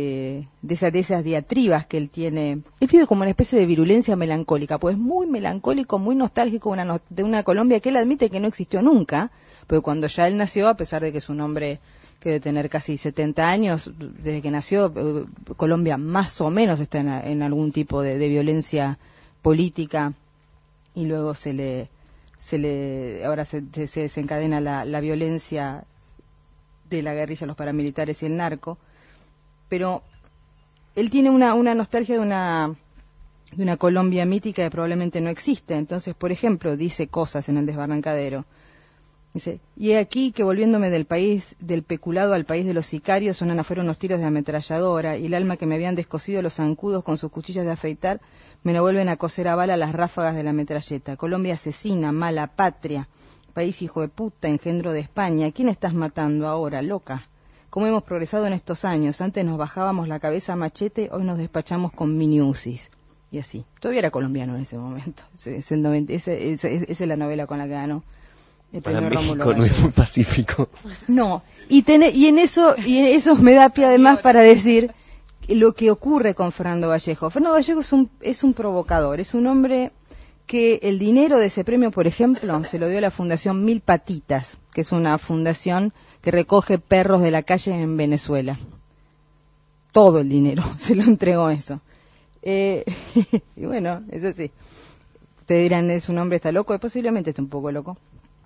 esas diatribas que él tiene. Él vive como una especie de virulencia melancólica, pues muy melancólico, muy nostálgico de una Colombia que él admite que no existió nunca, pero cuando ya él nació, a pesar de que es un hombre que debe tener casi 70 años, desde que nació. Colombia más o menos está en algún tipo de violencia política, y luego ahora se desencadena la violencia de la guerrilla, los paramilitares y el narco. Pero él tiene una nostalgia de una Colombia mítica que probablemente no existe. Entonces, por ejemplo, dice cosas en el Desbarrancadero. Dice: y he aquí que volviéndome del peculado al país de los sicarios, sonan afuera unos tiros de ametralladora, y el alma que me habían descosido los zancudos con sus cuchillas de afeitar, me lo vuelven a coser a bala las ráfagas de la metralleta. Colombia asesina, mala patria, país hijo de puta, engendro de España. ¿Quién estás matando ahora, loca? ¿Cómo hemos progresado en estos años? Antes nos bajábamos la cabeza a machete, hoy nos despachamos con mini UCIs. Y así. Todavía era colombiano en ese momento. Esa es la novela con la que ganó el Para premio México Rómulo no es Gallegos. muy pacífico. No, y en eso me da pie además para decir lo que ocurre con Fernando Vallejo. Fernando Vallejo es un provocador, es un hombre que el dinero de ese premio, por ejemplo, se lo dio a la Fundación Mil Patitas, que es una fundación que recoge perros de la calle en Venezuela. Todo el dinero se lo entregó eso. Y bueno, eso sí. Ustedes dirán, ¿es un hombre está loco? Posiblemente está un poco loco.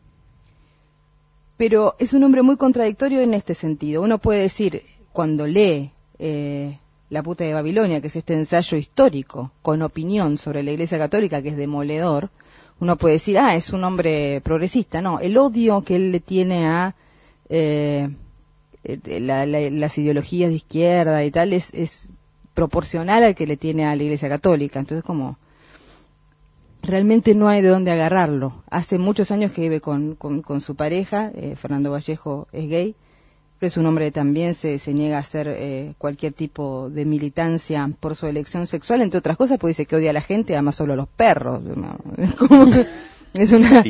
Pero es un hombre muy contradictorio en este sentido. Uno puede decir, cuando lee La puta de Babilonia, que es este ensayo histórico con opinión sobre la Iglesia Católica, que es demoledor, uno puede decir, es un hombre progresista. No, el odio que él le tiene a las ideologías de izquierda y tal es proporcional al que le tiene a la Iglesia Católica. Entonces, como realmente no hay de dónde agarrarlo. Hace muchos años que vive con su pareja. Fernando Vallejo es gay, pero es un hombre que también se niega a hacer cualquier tipo de militancia por su elección sexual, entre otras cosas, porque dice que odia a la gente, ama solo a los perros. Es una...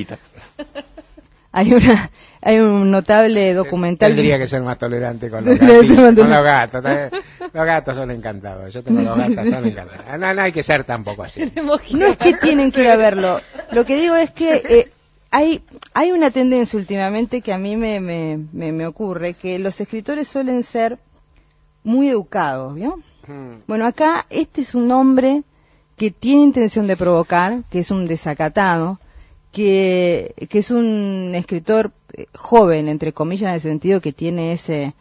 Hay un notable documental. Tendría que ser más tolerante con los gatos. Con los gatos. Los gatos son encantados. Yo tengo los gatos, son encantados. No hay que ser tampoco así. No es que tienen que ir a verlo. Lo que digo es que hay una tendencia últimamente que a mí me ocurre, que los escritores suelen ser muy educados, ¿vio? Bueno, acá este es un hombre que tiene intención de provocar, que es un desacatado, que es un escritor joven, entre comillas, en el sentido que tiene ese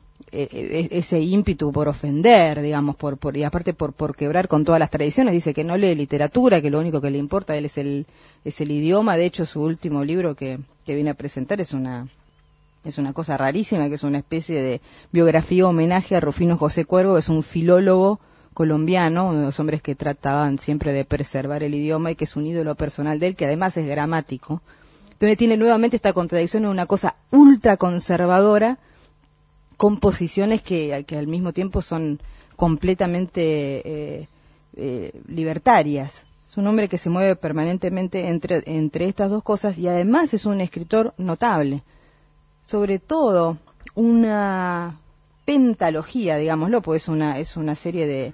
ímpetu por ofender, digamos, y aparte por quebrar con todas las tradiciones. Dice que no lee literatura, que lo único que le importa a él es el idioma. De hecho, su último libro que viene a presentar es una cosa rarísima, que es una especie de biografía homenaje a Rufino José Cuervo. Es un filólogo colombiano, uno de los hombres que trataban siempre de preservar el idioma y que es un ídolo personal de él, que además es gramático. Entonces tiene nuevamente esta contradicción en una cosa ultra conservadora, con posiciones que al mismo tiempo son completamente libertarias. Es un hombre que se mueve permanentemente entre estas dos cosas, y además es un escritor notable. Sobre todo una pentalogía, digámoslo, pues es una serie de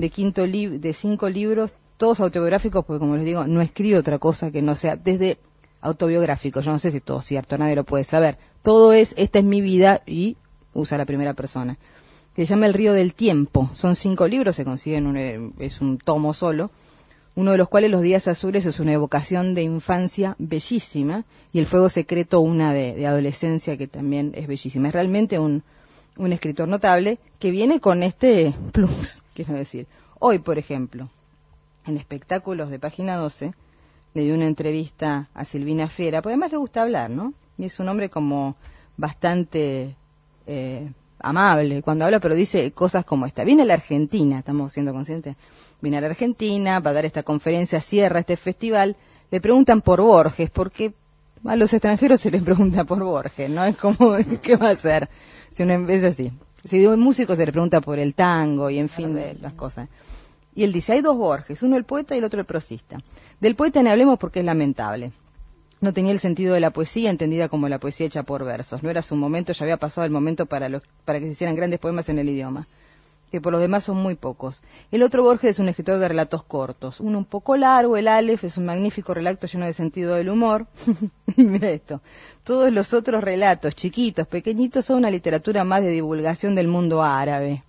5 libros, todos autobiográficos, porque como les digo, no escribe otra cosa que no sea desde autobiográfico. Yo no sé si todo es cierto, nadie lo puede saber. Todo esta es mi vida, y usa la primera persona. Que se llama El río del tiempo. Son 5 libros, se consiguen, es un tomo solo. Uno de los cuales, Los días azules, es una evocación de infancia bellísima, y El fuego secreto, una de adolescencia, que también es bellísima. Es realmente un escritor notable que viene con este plus, quiero decir. Hoy, por ejemplo, en Espectáculos de Página 12, le dio una entrevista a Silvina Fiera, porque además le gusta hablar, ¿no? Y es un hombre como bastante amable cuando habla, pero dice cosas como esta. Viene a la Argentina, estamos siendo conscientes, viene a la Argentina, va a dar esta conferencia, cierra este festival, le preguntan por Borges, porque a los extranjeros se les pregunta por Borges, ¿no? Es como, ¿qué va a hacer? Si uno es así. Si de un músico se le pregunta por el tango y en fin de las cosas. Y él dice, hay 2 Borges, uno el poeta y el otro el prosista. Del poeta ni hablemos porque es lamentable. No tenía el sentido de la poesía entendida como la poesía hecha por versos. No era su momento, ya había pasado el momento para que se hicieran grandes poemas en el idioma. que por lo demás son muy pocos. El otro Borges es un escritor de relatos cortos. Uno un poco largo, el Aleph, es un magnífico relato lleno de sentido del humor. Y mira esto, todos los otros relatos, chiquitos, pequeñitos, son una literatura más de divulgación del mundo árabe.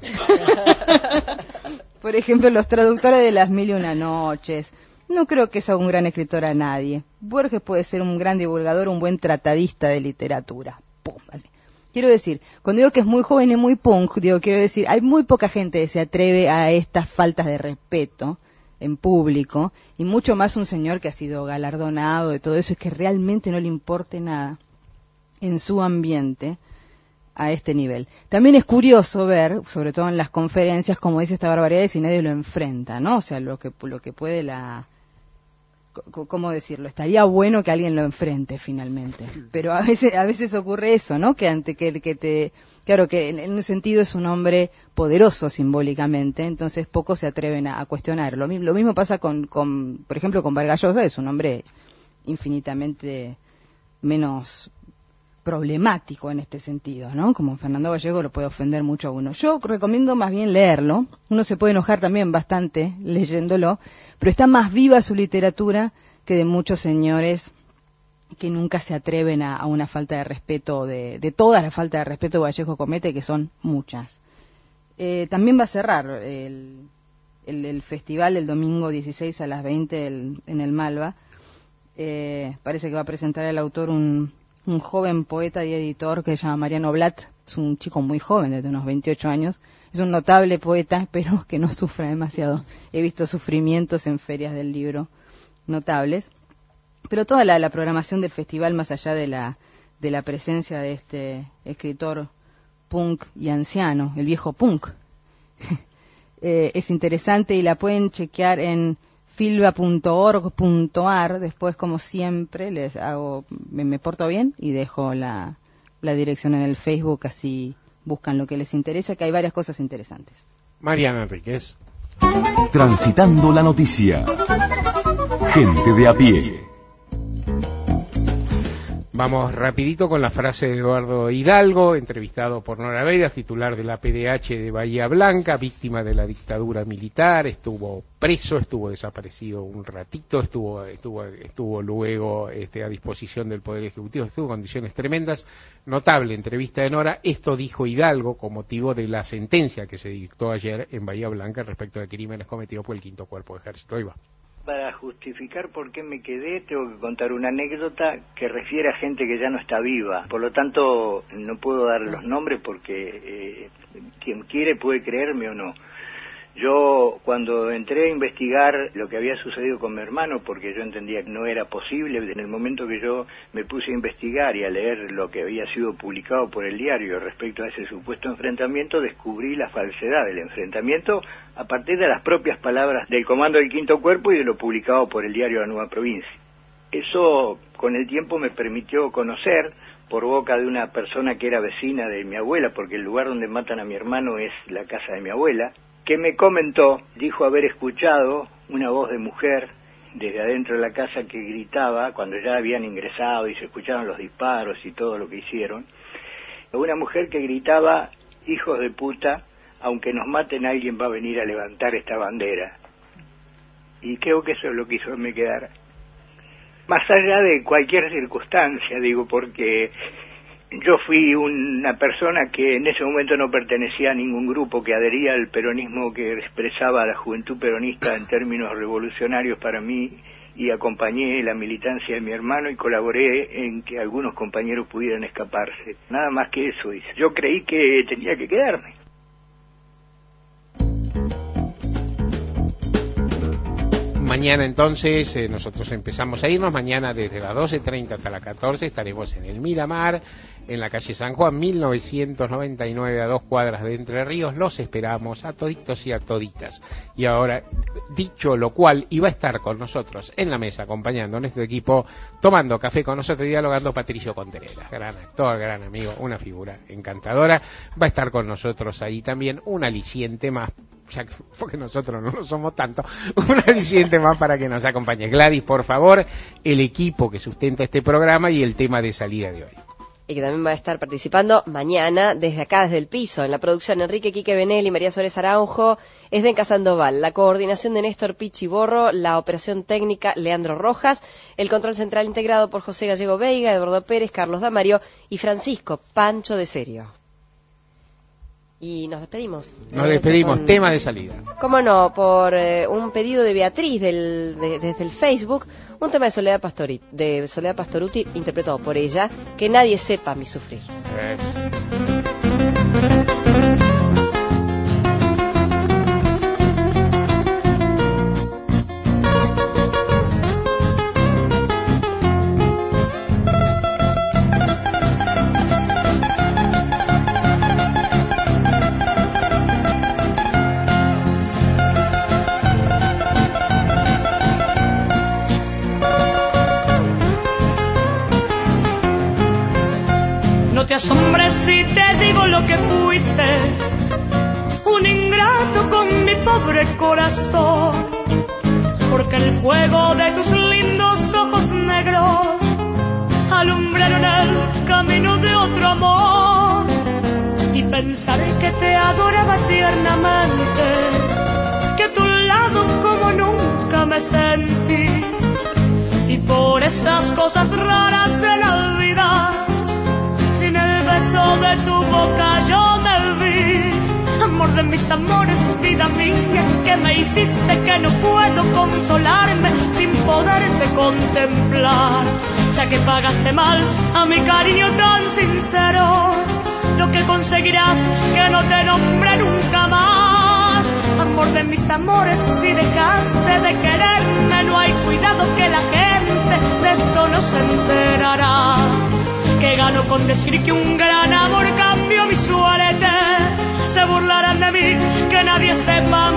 Por ejemplo, los traductores de Las Mil y Una Noches. No creo que sea un gran escritor a nadie. Borges puede ser un gran divulgador, un buen tratadista de literatura. ¡Pum! Así. Quiero decir, cuando digo que es muy joven y muy punk, quiero decir, hay muy poca gente que se atreve a estas faltas de respeto en público, y mucho más un señor que ha sido galardonado de todo eso, y que realmente no le importe nada en su ambiente a este nivel. También es curioso ver, sobre todo en las conferencias, como dice esta barbaridad, y nadie lo enfrenta, ¿no? O sea, lo que puede ¿cómo decirlo? Estaría bueno que alguien lo enfrente finalmente, pero a veces ocurre eso, ¿no? Claro que en un sentido es un hombre poderoso simbólicamente, entonces pocos se atreven a cuestionarlo. Lo mismo pasa con por ejemplo, con Vargas Llosa, es un hombre infinitamente menos problemático en este sentido, ¿no? Como Fernando Gallego lo puede ofender mucho a uno. Yo recomiendo más bien leerlo. Uno se puede enojar también bastante leyéndolo, pero está más viva su literatura que de muchos señores que nunca se atreven a una falta de respeto, de toda la falta de respeto que Vallejo comete, que son muchas. También va a cerrar el festival el domingo 16 a las 20 en el Malva. Parece que va a presentar el autor un joven poeta y editor que se llama Mariano Blatt. Es un chico muy joven, de unos 28 años. Es un notable poeta, espero que no sufra demasiado. He visto sufrimientos en ferias del libro notables. Pero toda la programación del festival, más allá de la presencia de este escritor punk y anciano, el viejo punk, es interesante y la pueden chequear en filba.org.ar. Después, como siempre, les hago, me porto bien y dejo la dirección en el Facebook, así buscan lo que les interesa, que hay varias cosas interesantes. Mariana Enríquez. Transitando la noticia. Gente de a pie. Vamos rapidito con la frase de Eduardo Hidalgo, entrevistado por Nora Beiras, titular de la PDH de Bahía Blanca, víctima de la dictadura militar, estuvo preso, estuvo desaparecido un ratito, estuvo luego a disposición del Poder Ejecutivo, estuvo en condiciones tremendas. Notable entrevista de Nora. Esto dijo Hidalgo con motivo de la sentencia que se dictó ayer en Bahía Blanca respecto de crímenes cometidos por el Quinto Cuerpo de Ejército. Ahí va. Para justificar por qué me quedé, tengo que contar una anécdota que refiere a gente que ya no está viva. Por lo tanto, no puedo dar los nombres porque quien quiere puede creerme o no. Yo, cuando entré a investigar lo que había sucedido con mi hermano, porque yo entendía que no era posible, en el momento que yo me puse a investigar y a leer lo que había sido publicado por el diario respecto a ese supuesto enfrentamiento, descubrí la falsedad del enfrentamiento a partir de las propias palabras del Comando del Quinto Cuerpo y de lo publicado por el diario La Nueva Provincia. Eso, con el tiempo, me permitió conocer, por boca de una persona que era vecina de mi abuela, porque el lugar donde matan a mi hermano es la casa de mi abuela, que me comentó, dijo haber escuchado una voz de mujer desde adentro de la casa que gritaba, cuando ya habían ingresado y se escucharon los disparos y todo lo que hicieron, una mujer que gritaba: hijos de puta, aunque nos maten alguien va a venir a levantar esta bandera. Y creo que eso es lo que hizo que me quedara. Más allá de cualquier circunstancia, digo, porque yo fui una persona que en ese momento no pertenecía a ningún grupo, que adhería al peronismo que expresaba la juventud peronista en términos revolucionarios para mí, y acompañé la militancia de mi hermano y colaboré en que algunos compañeros pudieran escaparse. Nada más que eso hice. Yo creí que tenía que quedarme. Mañana entonces nosotros empezamos a irnos. Mañana desde las 12:30 hasta las 14 estaremos en el Miramar, en la calle San Juan 1999, a 2 cuadras de Entre Ríos. Los esperamos a toditos y a toditas. Y ahora, dicho lo cual, iba a estar con nosotros en la mesa, acompañando a nuestro equipo, tomando café con nosotros y dialogando, Patricio Contreras, gran actor, gran amigo, una figura encantadora. Va a estar con nosotros ahí también un aliciente más, ya que porque nosotros no lo somos tanto, un aliciente más para que nos acompañe. Gladys, por favor, el equipo que sustenta este programa y el tema de salida de hoy. y que también va a estar participando mañana desde acá, desde el piso. En la producción, Enrique Quique Benelli, María Suárez Araujo, Esdenca Sandoval, la coordinación de Néstor Pichiborro, la operación técnica Leandro Rojas, el control central integrado por José Gallego Veiga, Eduardo Pérez, Carlos Damario y Francisco Pancho de Serio. Y nos despedimos. Nos despedimos, tema de salida. Cómo no, por un pedido de Beatriz desde el Facebook, un tema de Soledad Pastoruti, interpretado por ella, Que nadie sepa mi sufrir. No te asombres si te digo lo que fuiste, un ingrato con mi pobre corazón, porque el fuego de tus lindos ojos negros alumbraron el camino de otro amor, y pensaré que te adoraba tiernamente, que a tu lado como nunca me sentí, y por esas cosas raras de la vida, sin el beso de tu boca yo me vi. Amor de mis amores, vida mía, que me hiciste que no puedo consolarme sin poderte contemplar. Ya que pagaste mal a mi cariño tan sincero, lo que conseguirás que no te nombre nunca más. Amor de mis amores, si dejaste de quererme, no hay cuidado que la gente de esto no se enterará. Que gano con decir que un gran amor cambió mi suerte. Se burlarán de mí, que nadie sepa